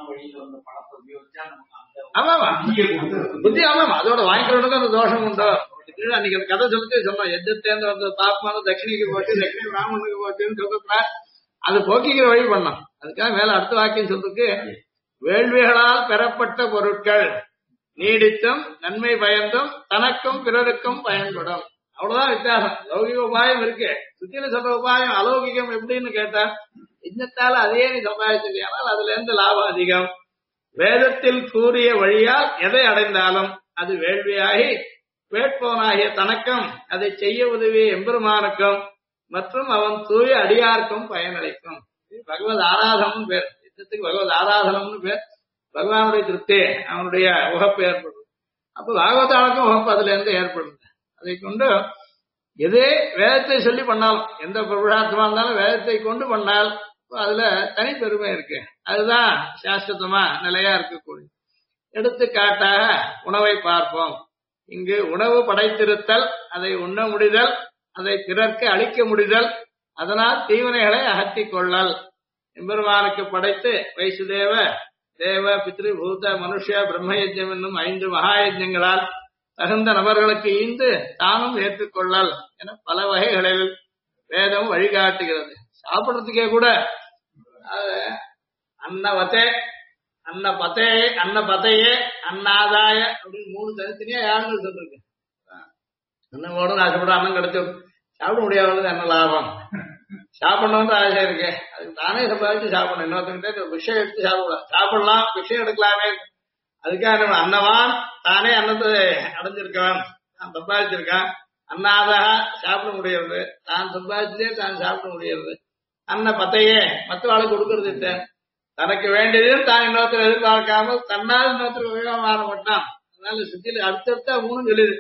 ஆமாமா புத்தி, ஆமாமா அதோட வாங்கிக்கிறவனுக்கும் அந்த தோஷம் உண்டோ. அன்னைக்கு அந்த கதை சொல்லிட்டு சொன்னோம், எஜ்ஜத்தேர்ந்து வந்த தாப்மான தட்சிணிக்கு போச்சு, தட்சிணி பிராமணனுக்கு போச்சுன்னு சொல்றா, அது போக்கிக்கிற வழி பண்ணோம். அதுக்காக மேல அடுத்த வாக்கியம் சொல்றதுக்கு, வேள்விகளால் பெறப்பட்ட பொருட்கள் நீடித்தும் நன்மை பயந்தும் தனக்கும் பிறருக்கும் பயன்படும். அவ்வளவுதான் வித்தியாசம். லௌகிக உபாயம் இருக்கு, சுத்தியில சொல்ற உபாயம் அலௌகிகம். எப்படின்னு கேட்டா யஜ்ஞத்தால அதையே நீ சம்பாதிச்சிருக்க, ஆனால் அதுல இருந்து லாபம் அதிகம். வேதத்தில் கூறிய வழியால் எதை அடைந்தாலும் அது வேள்வியாகி வேட்போனாகிய தனக்கும் அதை செய்ய உதவிய எம்பெருமானுக்கும் மற்றும் அவன் தூய அடியார்க்கும் பயனளிக்கும். பகவத் ஆராதனம் பேர், யுத்தத்துக்கு பகவத் ஆராதனம்னு பேர். பகவானுடைய திருப்தி அவனுடைய உகப்பு ஏற்படுது. அப்ப பாகவதாளுக்கும் உகப்பு அதுல இருந்து ஏற்படுது. அதை கொண்டு எதே வேதத்தை சொல்லி பண்ணாலும், எந்த புருஷார்த்தமா இருந்தாலும் வேதத்தை கொண்டு பண்ணால் அதுல தனிப்பெருமை இருக்கு. அதுதான் சாஸ்வதமா நிலையா இருக்கக்கூடிய. எடுத்துக்காட்டாக உணவை பார்ப்போம். இங்கு உணவு படைத்திருத்தல், அதை உண்ண முடிதல், அதை பிறர்க்கு அளிக்க முடிதல், அதனால் தீவினைகளை அகற்றிக் கொள்ளல். எம்பெருமானுக்கு படைத்து வைசுதேவ தேவ பித்ரு பூத மனுஷ பிரம்மயஜம் என்னும் 5 மகாயஜங்களால் தகுந்த நபர்களுக்கு ஈந்து தானும் ஏற்றுக்கொள்ளல் என பல வகைகளில் வேதம் வழிகாட்டுகிறது. சாப்பிடுறதுக்கே கூட அன்னவத்தே அன்னபத்தே அன்னபத்தையே அன்னாதாய அப்படின்னு 3 தனித்தனியா யாருன்னு சொல்லிருக்கு. அன்னமோட ஆசைப்பட அன்னம் கிடைச்சோம், சாப்பிட முடியாத என்ன லாபம், சாப்பிடணும்னு ஆசை இருக்கு, அதுக்கு தானே சம்பாதிச்சு சாப்பிடணும். இன்னொருத்தங்கிட்ட விஷயம் எடுத்து சாப்பிடலாம், விஷயம் எடுக்கலாமே. அதுக்காக அன்னவான் தானே அன்னத்தை அடைஞ்சிருக்கான், தான் சம்பாதிச்சிருக்கான். அன்னாதா சாப்பிட முடியாது, தான் சம்பாதிச்சதே தான் சாப்பிட முடியாது. அன்ன பத்தையே மற்றவாளுக்கு கொடுக்கறது, தனக்கு வேண்டியதையும் தான் இன்னொருத்தர் எதிர்பார்க்காமல் தன்னால் இன்னொருத்தர் உபயோகமான மாட்டான். அதனால சுத்தியில அடுத்தடுத்த 3 சொல்லிது.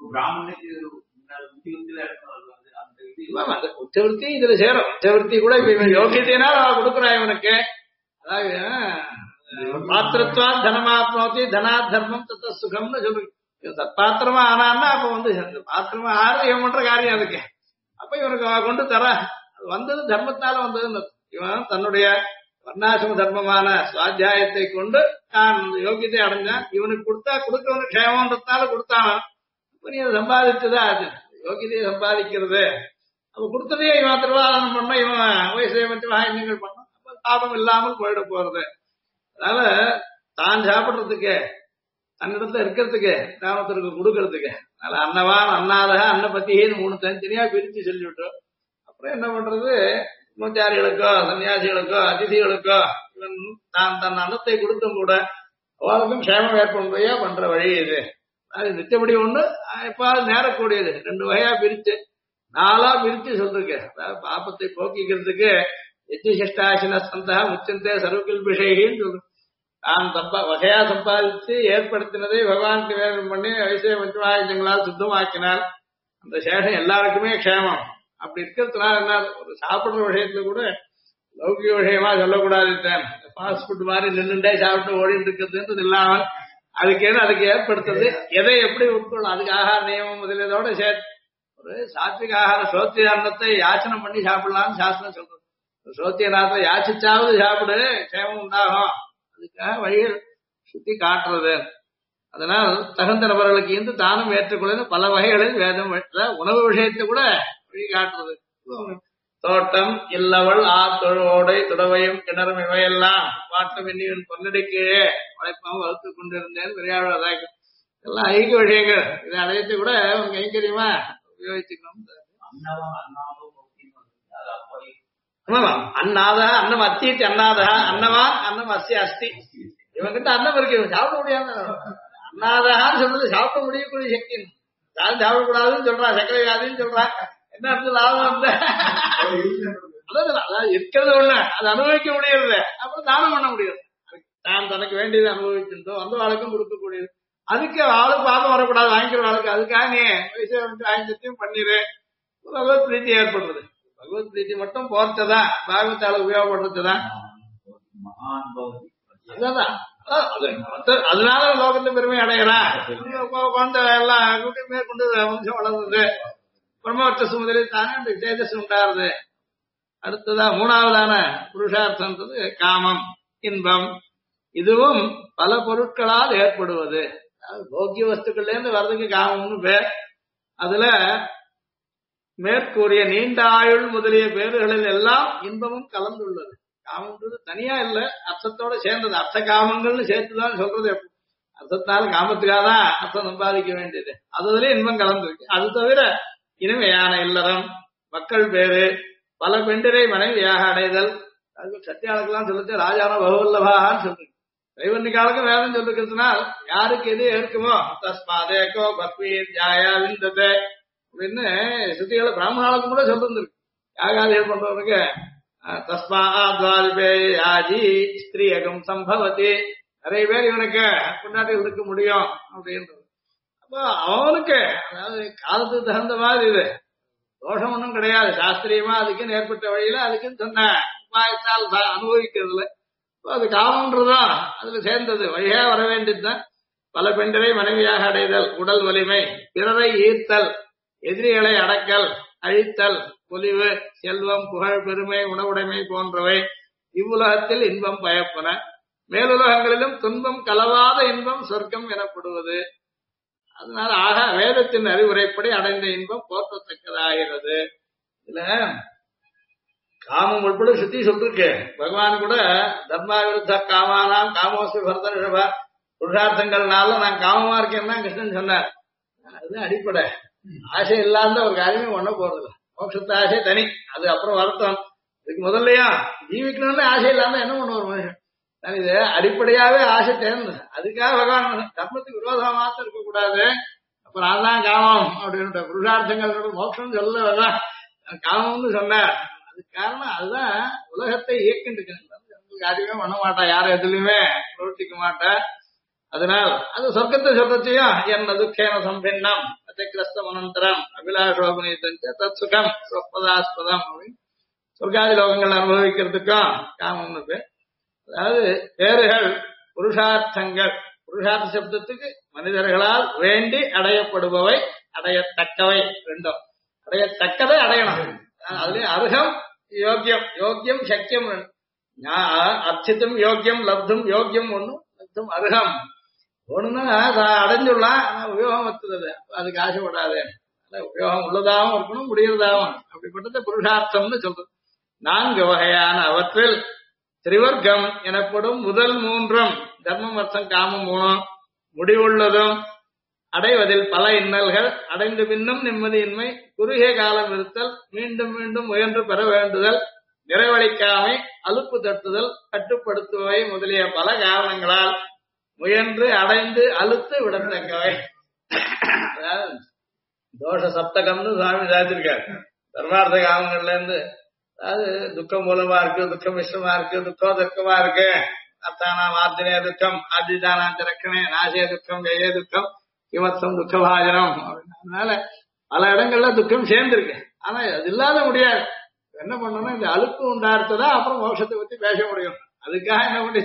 உச்சவருத்தி இதுல சேரும். உச்சவருத்தி கூட இப்ப யோகியத்தினா கொடுக்குறான் இவனுக்கு. அதாவது பாத்திரத்வா தனமாத்மோதி தனா தர்மம் தத்த சுகம்னு சொல்றேன். பாத்திரமா ஆனான்னா அப்ப வந்து பாத்திரமா ஆறு இவன் பண்ற காரியம் அதுக்கு. அப்ப இவனுக்கு கொண்டு தர வந்தது தர்மத்தால வந்ததுன்னு. இவன் தன்னுடைய வர்ணாசிரம தர்மமான சுவாத்தியாயத்தை கொண்டு தான் யோகியத்தை அடைஞ்சான். இவனுக்கு கொடுத்தா கொடுக்கவனுக்கு க்ஷேமன்றதால கொடுத்தான். இப்ப நீ அதை சம்பாதிச்சதா அது யோகியதையை சம்பாதிக்கிறது. அப்ப கொடுத்ததே இவன் திருவாரணம் பண்ண, இவன் வயசை மற்ற வாங்கியங்கள் பண்ண, அப்ப லாபம் இல்லாமல் போயிட போறது. அதனால தான் சாப்பிடுறதுக்கு, தன்னிடத்துல இருக்கிறதுக்கு, கிராமத்திற்கு கொடுக்கறதுக்கு. அதனால அன்னவான் அன்னாதக அன்ன பத்தியேன்னு 3 தனித்தனியா பிரிச்சு சொல்லிவிட்டோம். அப்புறம் என்ன பண்றது, பிரம்மச்சாரிகளுக்கோ சன்னியாசிகளுக்கோ அதிதிகளுக்கோ இவன் தான் தன் அன்னத்தை கொடுத்தும் கூட அவளுக்கும் க்ஷேமம் ஏற்படும்படியா பண்ற வழி இது. அது நிச்சயப்படி ஒண்ணு எப்பாவது நேரக்கூடியது. 2 வகையா பிரிச்சு 4ஆ பிரிச்சு சொல்றேன். அதாவது பாப்பத்தை போக்கிக்கிறதுக்கு யஜ்ஞசிஷ்டாசின சந்தா முச்சந்தே சர்வகில் விஷயின்னு சொல்றேன். தான் வகையா சம்பாதிச்சு ஏற்படுத்தினதை பகவானுக்கு வேதம் பண்ணி வயசே மஞ்சளாயுதங்களால் சுத்தமாக்கினால் அந்த சேஷம் எல்லாருக்குமே க்ஷேமம். அப்படி இருக்கிறதுனால என்ன, ஒரு சாப்பிடுற விஷயத்துல கூட லௌகிக விஷயமா சொல்லக்கூடாது. ஃபாஸ்ட் ஃபுட் மாதிரி நின்றுண்டே சாப்பிட்டு ஓடிட்டு இருக்கிறதுன்றது இல்லாமல் அதுக்கு ஏற்படுத்துறது எதை எப்படி உட்கொள்ளும், அதுக்கு ஆகார நியமம் முதலியதோட சேர்த்து ஒரு சாத்விக ஆகாரம் சோத்திய அன்னத்தை யாச்சனை பண்ணி சாப்பிடலாம்னு சாஸ்திரம் சொல்றது. சோத்தியநாத்தை யாச்சிச்சாவது சாப்பிடு க்ஷேமம் உண்டாகும், அதுக்காக வழியில் சுத்தி காட்டுறது. அதனால் தகுந்த நபர்களுக்கு இருந்து தானும் ஏற்றுக்கொள்ள பல வகைகளில் வேதம் உணவு விஷயத்தை கூட வழி காட்டுறது. தோட்டம் இல்லவள் ஆத்தொழோடை துடவையும் கிணறும் இவையெல்லாம் பாட்டும் எண்ணியின் பொன்னடிக்கு உழைப்பாக வளர்த்து கொண்டிருந்தேன் பெரியாழ்வாதாக்கு. எல்லாம் ஐக்கிய விஷயங்கள். இதை அடையத்தை கூட உங்க கைங்கரியமா உபயோகிச்சுக்கணும். அண்ணாதா அன்னம் அத்தீத்தி அண்ணாதா அன்னவான் அன்னம் அஸ்தி அஸ்தி. இவங்கிட்ட அன்னம் இருக்கு, இவன் சாப்பிட முடியாம. அண்ணாதான்னு சொல்றது சாப்பிட முடியக்கூடிய சக்தி. யாரும் சாப்பிடக்கூடாதுன்னு சொல்றான், சக்கரை வியாதின்னு சொல்றான். என்ன அர்த்தம் லாபம்? அதான் இருக்கிறது ஒண்ணு, அது அனுபவிக்க முடியறது. அப்புறம் தானம் பண்ண முடியாது. தான் தனக்கு வேண்டியது அனுபவிச்சிருந்தோம் அந்த வாழ்க்கும் கொடுக்கக்கூடியது. அதுக்கு ஆளுக்கு பாபம் வரக்கூடாது, வாங்கிக்கிற வாழ்க்கை. அதுக்காக நீ வயசு வாங்கித்தையும் பண்ணிடு. பகவத் பிரீத்தி ஏற்படுறது. பகவத் பிரீத்தி மட்டும் போர்த்ததான் பாகவத்தால உபயோகப்படுறதுதான். அதனால லோகத்தை பெருமை அடையலாம். குழந்தை எல்லாம் மேற்கொண்டு வம்சம் வளர்ந்தது. பிரம்மவர்த்த சுமதில் தானே அந்த தேஜஸ் உண்டாருது. அடுத்ததா மூணாவதான புருஷார்த்தம்ன்றது காமம், இன்பம். இதுவும் பல பொருட்களால் ஏற்படுவது. போக்கிய வஸ்துக்கள்ல இருந்து வர்றதுக்கு காமம்னு பேர். அதுல மேற்கூறிய நீண்ட ஆயுள் முதலிய பேறுகளில் எல்லாம் இன்பமும் கலந்துள்ளது. காமம்ன்றது தனியா இல்ல, அர்த்தத்தோட சேர்ந்தது. அர்த்த காமங்கள்னு சேர்த்துதான் சொல்றது. அர்த்தத்தால காமத்துக்காக தான் அர்த்தம் சம்பாதிக்க வேண்டியது. அதுலயே இன்பம் கலந்துருக்கு. அது தவிர இனிமையான இல்லறம், மக்கள் பேரு, பல பெண்டிரை மனைவியாக அடைதல். அது சத்தியாளுக்கெல்லாம் சொல்லிட்டு ராஜான பகவல்லபான்னு சொல்றீங்க. தைவன்னிக்காலுக்கும் வேதம் சொல்லிருக்கிறதுனால் யாருக்கு எது இருக்குமோ தஸ்மாதேகோ பக்வீர் ஜாயா விந்ததே அப்படின்னு சுத்திகளை பிராமணாளுக்கும் கூட சொல்லிருந்திருக்கு. யாகாதிகள் பண்றவனுக்கு தஸ்மாத்வால்பே யாஜி ஸ்திரீயகம் சம்பவதி, நிறைய பேர் இவனுக்கு கொண்டாட்டி இருக்க முடியும் அப்படின்றது. அப்போ அவனுக்கு அதாவது காலத்துக்கு தகுந்த மாதிரி இது தோஷம் ஒன்றும் கிடையாது. சாஸ்திரியமா அதுக்குன்னு ஏற்பட்ட வழியில அதுக்குன்னு சொன்ன உபாயத்தால் அனுபவிக்கிறதுல அது காமன்றதுதான் அதுல சேர்ந்தது. வழியா வர வேண்டியதுதான். பல பெண்களை மனைவியாக அடைதல், உடல் வலிமை, பிறரை ஈர்த்தல், எதிரிகளை அடக்கல், அழித்தல், பொலிவு, செல்வம், புகழ், பெருமை, உணவுடைமை போன்றவை இவ்வுலகத்தில் இன்பம் பயப்பன. மேலுலகங்களிலும் துன்பம் கலவாத இன்பம் சொர்க்கம் எனப்படுவது. அதனால ஆக வேதத்தின் அறிவுரைப்படி அடைந்த இன்பம் போற்றத்தக்கதாகிறது. இதுல காமம் உட்பட சுத்தி சொல்லிருக்கு. பகவான் கூட தர்மா விருத்த காமானாம் காமோஸ்மி பரத ரிஷபா, புருஷார்த்தங்கள்னால நான் காமமா இருக்கேன்னா கிருஷ்ணன் சொன்னார். அது அடிப்படை. ஆசை இல்லாத ஒரு காரியமே பண்ண போறது. மோட்சத்து ஆசை தனி, அது அப்புறம் வருத்தம். இதுக்கு முதல்லயா ஜீவிக்கணும்னு ஆசை இல்லாம என்ன பண்ணுவோம் ஒரு மனுஷன்? இது அடிப்படையாவே ஆசை தேர்ந்து அதுக்காக பகவான் தர்மத்துக்கு விரோதமா மாத்திரம் இருக்கக்கூடாது. அப்ப நான் தான் காமம் அப்படின்ற புருஷார்த்தங்கள் மோட்சம் சொல்லதான் காமம்னு சொன்னார். அதுக்கு காரணம் அதுதான் உலகத்தை இயக்கிட்டு யாருமே பண்ண மாட்டா, யாரும் எதுலையுமே பிரவர்த்திக்க மாட்டா. அதனால் அது சொர்க்கத்தை சொல்றதையும் என்ன துக்கேன சம்பின்னம் அத்திகிரஸ்தம் அனந்தரம் அபிலாஷோபனீதம் தத் சுகம் சொப்பதாஸ்பதம் அப்படின்னு சொர்க்காதி லோகங்கள் அனுபவிக்கிறதுக்கும் காமம்னு பேர். அதாவது பேறுகள், புருஷார்த்தங்கள். புருஷார்த்த சப்தத்துக்கு மனிதர்களால் வேண்டி அடையப்படுபவை, அடையத்தக்கவை. ரெண்டும் அடையத்தக்கதை அடையணும். அதுலயும் அருகம் யோக்கியம், யோக்கியம் சக்கியம். அர்ச்சித்தும் யோக்கியம், லப்தும் யோக்கியம் ஒண்ணு, லப்தும் அருகம் ஒண்ணுன்னா அடைஞ்சுடலாம். ஆனா உபயோகம் வத்துறது அதுக்கு ஆசைப்படாது. உபயோகம் உள்ளதாகவும் இருக்கணும், முடியறதாகவும். அப்படிப்பட்டது புருஷார்த்தம்னு சொல்றது. 4 வகையான அவற்றில் திரிவர்க்கம் எனப்படும் முதல் 3 தர்மம் அர்த்தம் காமம் 3 முடிவுள்ளதும், அடைவதில் பல இன்னல்கள், அடைந்து பின்னும் நிம்மதியின்மை, குறுகிய காலம் இருத்தல், மீண்டும் மீண்டும் முயன்று பெற வேண்டுதல், நிறைவளிக்காமை, அலுப்பு தட்டுதல், கட்டுப்படுத்துவை முதலிய பல காரணங்களால் முயன்று அடைந்து அழுத்து விடத்தக்கவை. அதாவது தோஷ சப்தகம்னு சுவாமி சாதிச்சிருக்காரு. தர்மார்த்த காமங்கள்ல இருந்து அதாவது துக்கம் மூலமா இருக்கு, துக்கம் மிஷ்டமா இருக்கு, துக்கமா இருக்கு. அர்த்தானாம் ஆர்ஜனே துக்கம், ஆர்ஜிதானாம் ரக்கணே, நாசே துக்கம், ஜெயே துக்கம், கிமத்தம் துக்கபாஜனம். அதனால பல இடங்கள்ல துக்கம் சேர்ந்திருக்கு. ஆனா அது இல்லாத முடியாது. என்ன பண்ணணும்னா இந்த அலுப்பு உண்டாடுத்ததா அப்புறம் மோட்சத்தை பத்தி பேச முடியும். அதுக்காக என்ன பண்ணி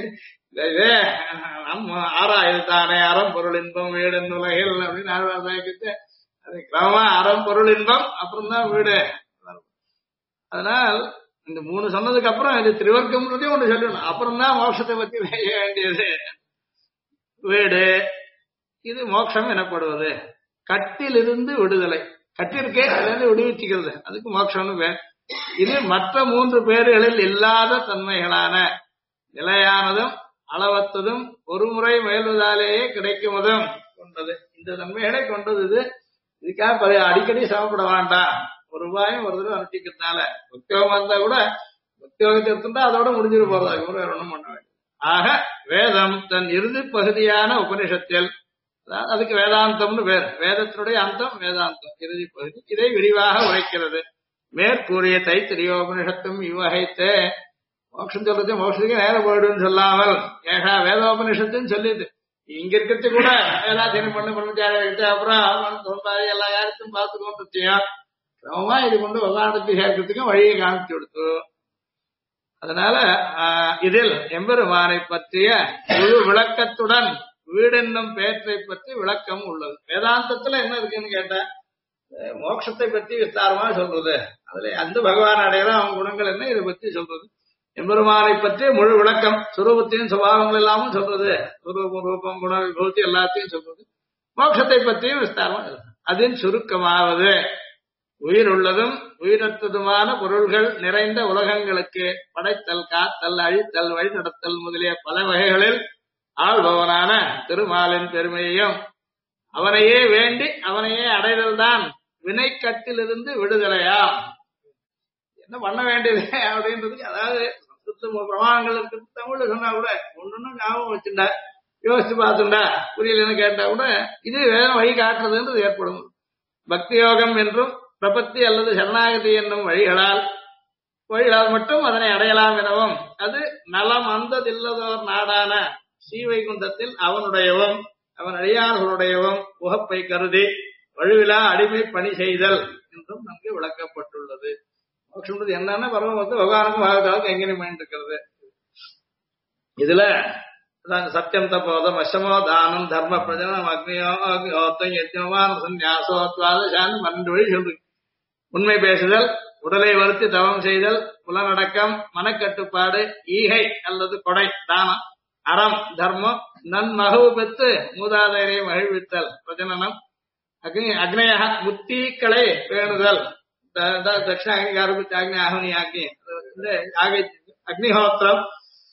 நம்ம ஆறாயுது தானே அறம் பொருள் இன்பம் வீடு உலகில் அப்படின்னு ஆழ்வார்த்தாய்க்கு அதை பிரமமா அறம் பொருள் இன்பம் அப்புறம் தான் வீடு. அதனால் இந்த 3 சொன்னதுக்கு அப்புறம் இது திரிவர்க்கம்ன்றதையும் ஒண்ணு சொல்லணும். அப்புறம் தான் மோட்சத்தை பத்தி பேச வேண்டியது. வீடு இது மோட்சம் எனப்படுவது. கட்டிலிருந்து விடுதலை, கட்டிற்கே அதிலிருந்து விடுவிச்சுக்கிறது, அதுக்கு மோட்சம்னு பேர். இது மற்ற 3 பேர்களில் இல்லாத தன்மைகளான நிலையானதும் அளவத்ததும் ஒரு முறை முயல்வதாலேயே கிடைக்குவதும் கொண்டது. இந்த தன்மைகளை கொண்டது இது. இதுக்காக அடிக்கடி சிரமப்பட வேண்டாம். ஒரு ரூபாயும் ஒரு தடவை அனுப்பிக்கிறதுனால பக்தியோகம் இருந்தா கூட பக்தியோகத்தை எடுத்துட்டா அதோட முடிஞ்சிட போறது, அதுக்கப்புறம் வேற ஒண்ணும் பண்ண வேண்டும். ஆக வேதம் தன் இறுதி பகுதியான உபனிஷத்தில், அதுக்கு வேதாந்தம்னு பேர், வேதத்தினுடைய அந்தம் வேதாந்தம் இறுதி பகுதி, இதை விரிவாக உரைக்கிறது. மேற்கூறிய தைத்திரியோபனிஷத்தும் இவ்வகைத்தே. மோட்சம் சொல்றது மோட்சத்துக்கு நேரம் போயிடுன்னு சொல்லாமல் ஏகா வேதோபனிஷத்துன்னு சொல்லிது. இங்க இருக்கிறது கூட வேதாத்தியம் பண்ணு பிரம்மச்சாரியா அப்புறம் தோன்றாது எல்லா யாருக்கும் பார்த்துக்கோன்னு கிரமமா இது கொண்டு விவாதத்தை சேர்க்கிறதுக்கும் வழியை காமிச்சு கொடுத்து. அதனால இதில் எம்பெருமானை பற்றிய முழு விளக்கத்துடன் வீடென்னும் பேற்றை பற்றி விளக்கம் உள்ளது. வேதாந்தத்துல என்ன இருக்குன்னு கேட்டா மோட்சத்தை பற்றி விஸ்தாரமா சொல்றது, அதுல அந்த பகவான் அடையிற அவன் குணங்கள் என்ன இதை பற்றி சொல்றது. எம்பெருமானை பற்றி முழு விளக்கம், சுரூபத்தையும் சுபாவங்கள் எல்லாமும் சொல்றது, சுரூபம் ரூபம் குண விபூதி எல்லாத்தையும் சொல்றது. மோட்சத்தை பற்றியும் விஸ்தாரமா அதன் சுருக்கமாவது உயிர் உள்ளதும் உயிரற்றதுமான பொருள்கள் நிறைந்த உலகங்களுக்கு படைத்தல், காத்தல், அழித்தல், வழிநடத்தல் முதலிய பல வகைகளில் ஆள்பவனான திருமாலின் பெருமையையும் அவனையே வேண்டி அவனையே அடைதல் தான் வினைக்கட்டிலிருந்து விடுதலையா. என்ன பண்ண வேண்டியது அப்படின்றதுக்கு, அதாவது பிரமாணங்கள் இருக்கிறது தமிழ்ல சொன்னா கூட ஒன்னொன்னு ஞாபகம் வச்சுட்டா யோசிச்சு பார்த்துண்டா புரியலன்னு கேட்டா கூட இது வேதம் வழி காட்டுறதுன்றது ஏற்படும். பக்தி யோகம் என்றும் பிரபத்தி அல்லது சரணாகதி என்னும் வழிகளால் மட்டும் அதனை அடையலாம் எனவும், அது நலம் அந்ததில்லதோர் நாடான ஸ்ரீவைகுந்தத்தில் அவனுடையவும் அவன் அடியார்களுடையவும் உகப்பை கருதி வழுவிலா அடிமை பணி செய்தல் என்றும் நமக்கு விளக்கப்பட்டுள்ளது. மோட்சம்ன்றது என்னன்னா பரமபக்தி பகவானுக்கும் பாகவதாவுக்கும் எங்கே இருக்கிறது. இதுல சத்தியம் தப்போதம் அசமோ தானம் தர்ம பிரஜனம் அக்னியோத்தம் யஜ்ஞமான சன்னியாசோத்வாதம் 12 வழி சொல்றீங்க. உண்மை பேசுதல், உடலை வருத்தி தவம் செய்தல், புலனடக்கம், மனக்கட்டுப்பாடு, ஈகை அல்லது கொடை தானம், அறம் தர்மம், நன்மகவு பெற்று மூதாதையரை மகிழ்வித்தல் பிரஜனனம், அக்னேய முத்தீக்களை பேணுதல், தட்சிணாகினிக்கு அக்னி ஆகுனி ஆக்கி அக்னிஹோத்திரம்,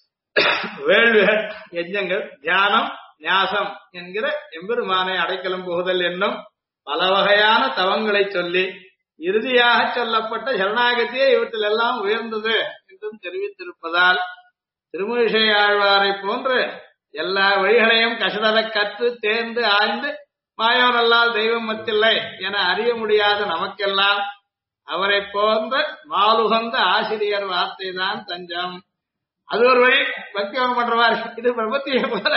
வேள்விகள் யஜ்ஞங்கள், தியானம், ஞாசம் என்கிற எம்பெருமானை அடைக்கலம் புகுதல் என்னும் பல வகையான தவங்களை சொல்லி இறுதியாக சொல்லப்பட்ட சரணாகதியே இவற்றில் எல்லாம் உயர்ந்தது என்றும் தெரிவித்திருப்பதால் திருமழிசை ஆழ்வாரை போன்று எல்லா வழிகளையும் கசடர கற்று தேர்ந்து ஆய்ந்து மாயோனல்லால் தெய்வம் மத்தில்லை என அறிய முடியாத நமக்கெல்லாம் அவரை போன்ற மாலுகந்த ஆசிரியர் வார்த்தை தான் தஞ்சம். அது ஒரு வழி பக்தியோகம் பண்றவாறு, இது பிரபத்தியை போல.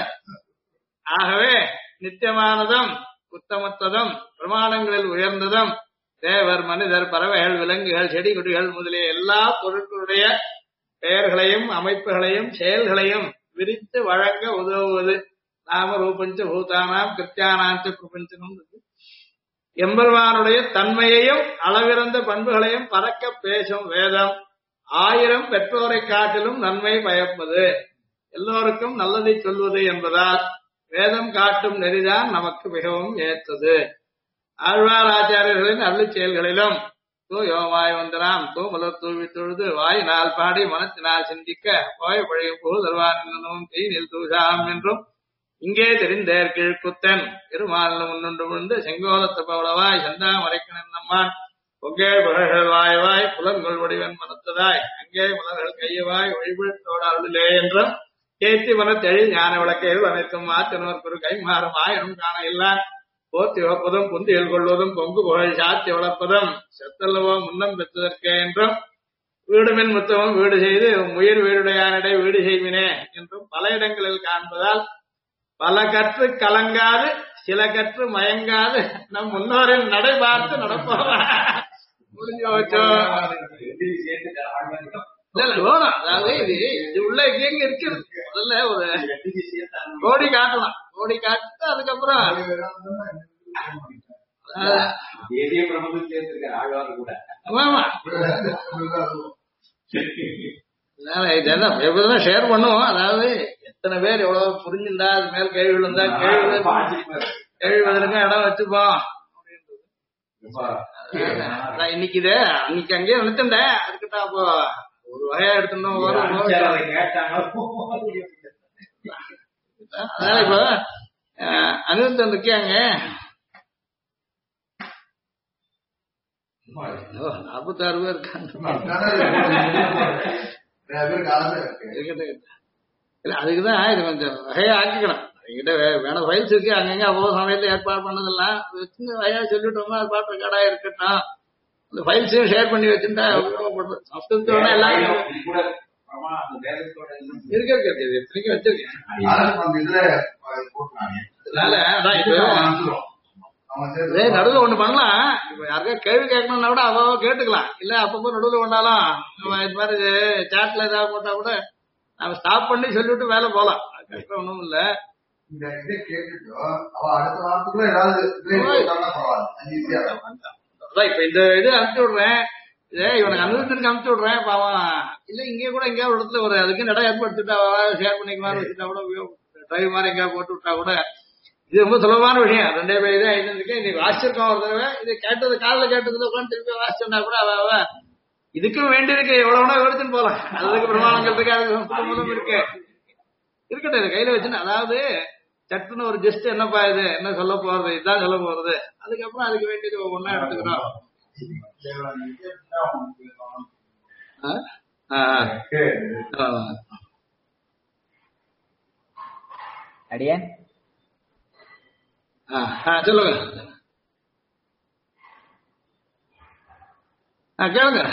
ஆகவே நித்தியமானதும் உத்தமத்ததும் பிரமாணங்களில் உயர்ந்ததும் தேவர், மனிதர், பறவைகள், விலங்குகள், செடி கொடிகள் முதலிய எல்லா பொருட்களுடைய பெயர்களையும் அமைப்புகளையும் செயல்களையும் விரித்து வழங்க உதவுவது நாம ரூபஞ்ச பூதானாம் கிருத்தியானாஞ்ச பிரபஞ்சனும். எம்பெருமானுடைய தன்மையையும் அளவிறந்த பண்புகளையும் பறக்க பேசும் வேதம் 1000 பெற்றோரை காட்டிலும் நன்மை பயப்பது, எல்லோருக்கும் நல்லதை சொல்வது என்பதால் வேதம் காட்டும் நெறிதான் நமக்கு மிகவும் ஏற்றது. ஆழ்வார் ஆச்சாரியர்களின் அருளிச் செயல்களிலும் யோமாய் வந்தனாம் தூமலர் தூவி தொழுது வாயினால் பாடி மனத்தினால் சிந்திக்க போய் பழையும் போதல்வான் தீனில் தூசாம் என்றும் இங்கே தெரிந்தேர் கீழ்குத்தன் திருமாலில் முன்னுண்டு விழுந்து செங்கோலத்த பவளவாய் சந்தா மறைக்கணன் நம்மான் பொங்கே புகழ்கள் வாயவாய் புலன்கள் வடிவன் மனத்ததாய் அங்கே மலர்கள் கையவாய் ஒழிவிழத்தோட அருளிலே என்றும் கேத்தி மனத்தெழி ஞான விளக்கையில் அனைத்தும் மாத்தினோர் பெரு கைமாறும் ஆயிரம் காண இல்ல போத்தி வளர்ப்பதும் புந்தியில் கொள்வதும் பொங்கு புகழ் சாத்தி வளர்ப்பதும் செத்தல்லவோ முன்னம் பெற்றதற்கே என்றும் வீடுமின் முத்தமும் வீடு செய்து முயிர் வீடுடையானிடை வீடு செய்வினே என்றும் பல இடங்களில் காண்பதால் பல கற்று கலங்காது சில கற்று மயங்காது நம் முன்னோரின் நடை பார்த்து நடப்போம். முடிஞ்சு வச்சோ அதாவது இது உள்ள எங்க இருக்குது. முதல்ல ஒரு கோடி காட்டலாம், கோடி காட்டு அதுக்கப்புறம் தேசிய பிரபந்தம் சேர்த்திருக்காரு ஆழ்வார் கூட. ஆமா இதெல்லாம் ஷேர் பண்ணுவோம். அதாவது எத்தனை பேர் எவ்வளவு புரிஞ்சுண்டா அது மேல கேள்வி இருந்தா கேள்விவதற்கும் இடம் வச்சுப்போம். இன்னைக்கு இது அன்னைக்கு அங்கேயே நினைச்சுட்டேன். அதுக்கிட்ட அப்போ ஒரு வகையா எடுத்துட்டோம். அதனால இப்ப அனிருத்தன் இருக்காங்க 46 பேர் இருக்காங்க. இல்ல அதுக்குதான் இது கொஞ்சம் வகையா ஆக்கிக்கணும். என்கிட்ட வேணும் ஃபைல்ஸ் இருக்கு. அங்கங்க அவ்வளவு சமயத்துல ஏற்பாடு பண்ணதெல்லாம் வச்சு வகையா சொல்லிட்டோம்னா அது பாட்டு கடா இருக்கட்டும். அந்த ஃபைல்ஸையும் ஷேர் பண்ணி வச்சுட்டா உபயோகப்படுறது. சம்ஸ்கிருதத்தோட எல்லாம் இருக்கு வச்சிருக்கேன். அதனால அதான் இப்ப நடுவில் ஒண்ணு பண்ணலாம். இப்ப யாருக்கா கேள்வி கேட்கணும்னா கூட அவ்வளோ கேட்டுக்கலாம். இல்ல அப்பப்போ நடுவில் ஒண்ணாலும் இது மாதிரி சாட்ல ஏதாவது போட்டா கூட நம்ம ஸ்டாப் பண்ணி சொல்லிவிட்டு வேலை போலாம். கஷ்டம் ஒண்ணும் இல்ல. இப்ப இந்த இது அனுப்பிச்சு விடுறேன். இவனுக்கு அனுபவத்திற்கு அனுப்பிச்சு விடுறேன். பாவம் இல்ல இங்கே கூட எங்கேயாவது ஒரு இடத்துல ஒரு அதுக்கு இடம் ஏற்படுத்திட்டா ஷேர் பண்ணிக்கலாம் வச்சுட்டா கூட டிரைவ் மாதிரி எங்கேயாவது போட்டு விட்டா கூட இது ரொம்ப சுலபமான விஷயம். 2 பேர் இதே ஐந்து இன்னைக்கு வாசிச்சிருக்கோம். ஒரு தடவை இது கேட்டது காலில் கேட்டதுல உட்காந்து திருப்பி வாசிச்சோம்னா கூட அவ இதுக்கும் வேண்டியிருக்கு எவ்வளவுனா எடுத்துன்னு போலாம். அதுக்கு பிரமாணங்கிறதுக்கு அது சம்ஸ்கிருதம் இருக்கு இருக்கட்டும். இது கையில வச்சுன்னு அதாவது சட்டுன்னு ஒரு ஜஸ்ட் என்னப்பா இது என்ன சொல்ல போறது இதுதான் சொல்ல போறது. அதுக்கப்புறம் அதுக்கு வேண்டியது ஒவ்வொன்னா எடுத்துக்கிறோம். அடியே சொல்லுங்க. கேளுங்க.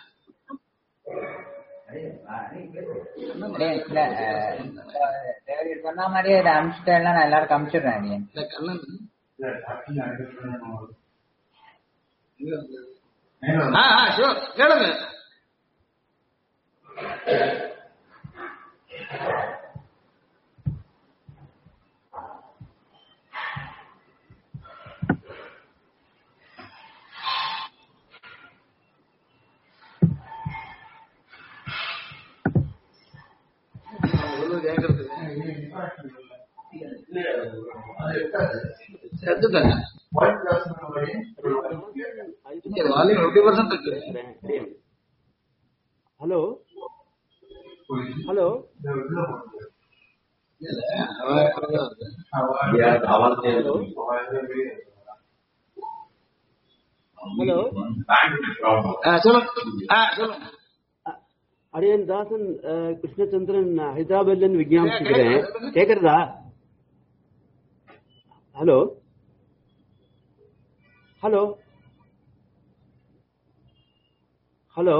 சொன்ன மாதிரியே இதை அனுப்பிச்சிட்டேன். நான் எல்லாருக்கும் அனுப்பிச்சிடுறேன். அடியேன் கேளுங்க. ஹலோ ஹலோ ஹலோ சொல்லுங்க. அடியன் தாசன் கிருஷ்ணச்சந்திரன் ஹைதராபாத்ல இருந்து விஜயாபிக்கிறேன். கேக்குறதா? ஹலோ ஹலோ ஹலோ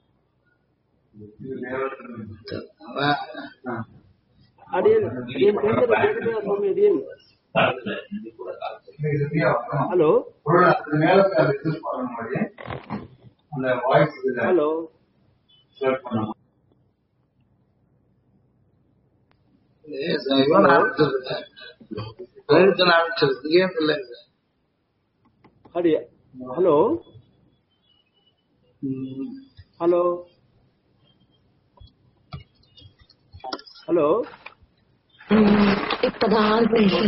அடியன் அடியன் கேக்குறதா? சுவாமி அடியன் hello hello hello hello hello இப்பதான்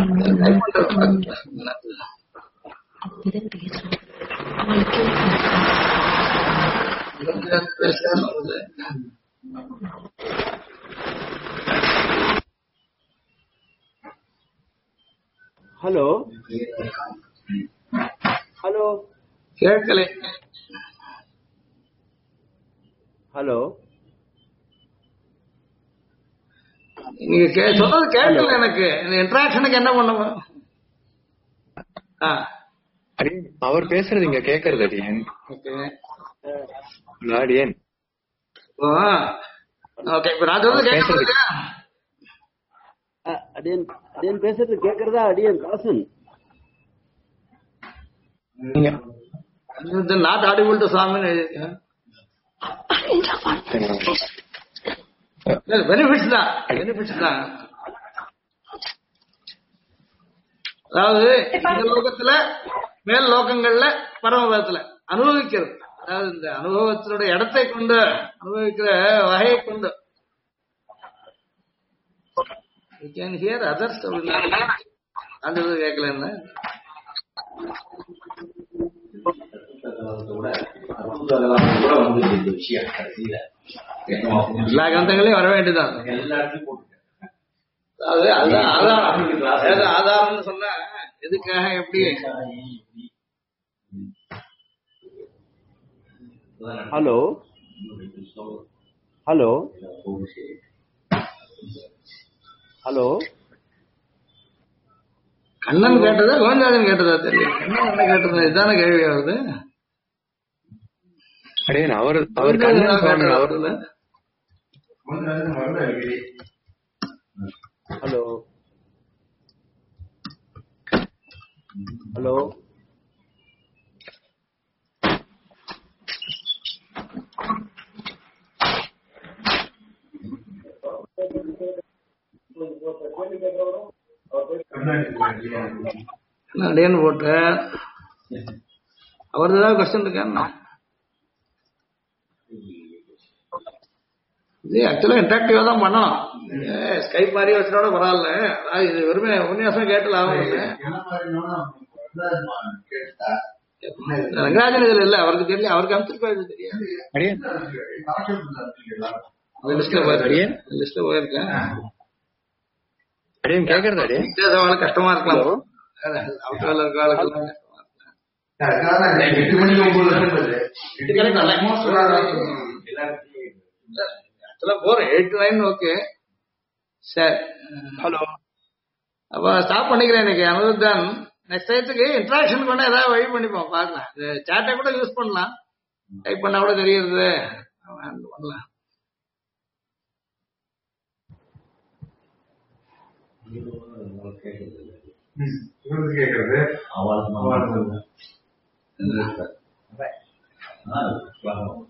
ஹலோ ஹலோ கேட்கல. ஹலோ நீங்க சொன்னது கேட்கல. எனக்கு இந்த இன்டராக்ஷனுக்கு என்ன பண்ணுவோம்? அவர் பேசுறது இங்க கேக்குறது அடியன். அடியன் ஓகே. இப்ப நான் சொல்றது கேட்கறது அடியன் அடியன் பேசுறது கேக்குறதா? அடியன் தாசன் நாட் ஆடிபிள் டு சாமின்னு பெனிஃபிட்ஸ் தான். பெனிஃபிட்ஸ் தான். அதாவது இந்த லோகத்துல மேல் லோகங்கள்ல பரமபதத்துல அனுபவிக்கிறது. அதாவது இந்த அனுபவத்தினுடைய இடத்தை கொண்டு அனுபவிக்கிற வகையை கொண்டு you can hear others அந்த கேட்கல என்ன கூட வந்து இந்த விஷயம் கடைசியில எல்லா கிரந்தங்களையும் வர வேண்டியதான். எல்லாத்தையும் போட்டுருக்கேன். அதாவது ஆதாரம்னு சொன்னா எதுக்காக எப்படி ஹலோ ஹலோ ஹலோ கண்ணன் கேட்டதா கோவிந்தராஜன் கேட்டதா தெரியல. கண்ணன் என்ன கேட்டதா இதுதானே கேள்வி ஆகுது. அடேன் அவர் கண்ணன் சுவாமி அவர் ஹலோ ஹலோ அடேன்னு போட்ட அவரது ஏதாவது கொஸ்டின் இருக்கா? இது ஆக்சுவலா இன்ட்ராக்டிவா தான் பண்ணணும். ஸ்கைப் மாதிரி வச்சுட்டோட பரவாயில்ல. அதாவது இது வெறுமே உபன்யாசம் கேட்டு லாபம் இல்லை. ரங்கராஜன் இதுல இல்ல, அவருக்கு தெரியல, அவருக்கு அமைச்சிருப்பாரு தெரியாது. லிஸ்ட்ல போயிருக்கேன். அடேன் கேக்குறதா அடே கஷ்டமா இருக்கலாம். அவுட்டர்ல இருக்க ஆளுக்கெல்லாம் போறேன் 8 to 9 ஓகே சார். ஹலோ அப்ப ஸ்டாப் பண்ணிக்கிறேன் இன்னைக்கு. அனுருத்தன் நெக்ஸ்ட் டைத்துக்கு இன்ட்ராக்ஷன் பண்ண ஏதாவது வழி பண்ணிப்போம் பாக்கலாம். சாட்டை கூட யூஸ் பண்ணலாம், டைப் பண்ணா கூட தெரியுது பண்ணலாம். கேட்கறது அவள்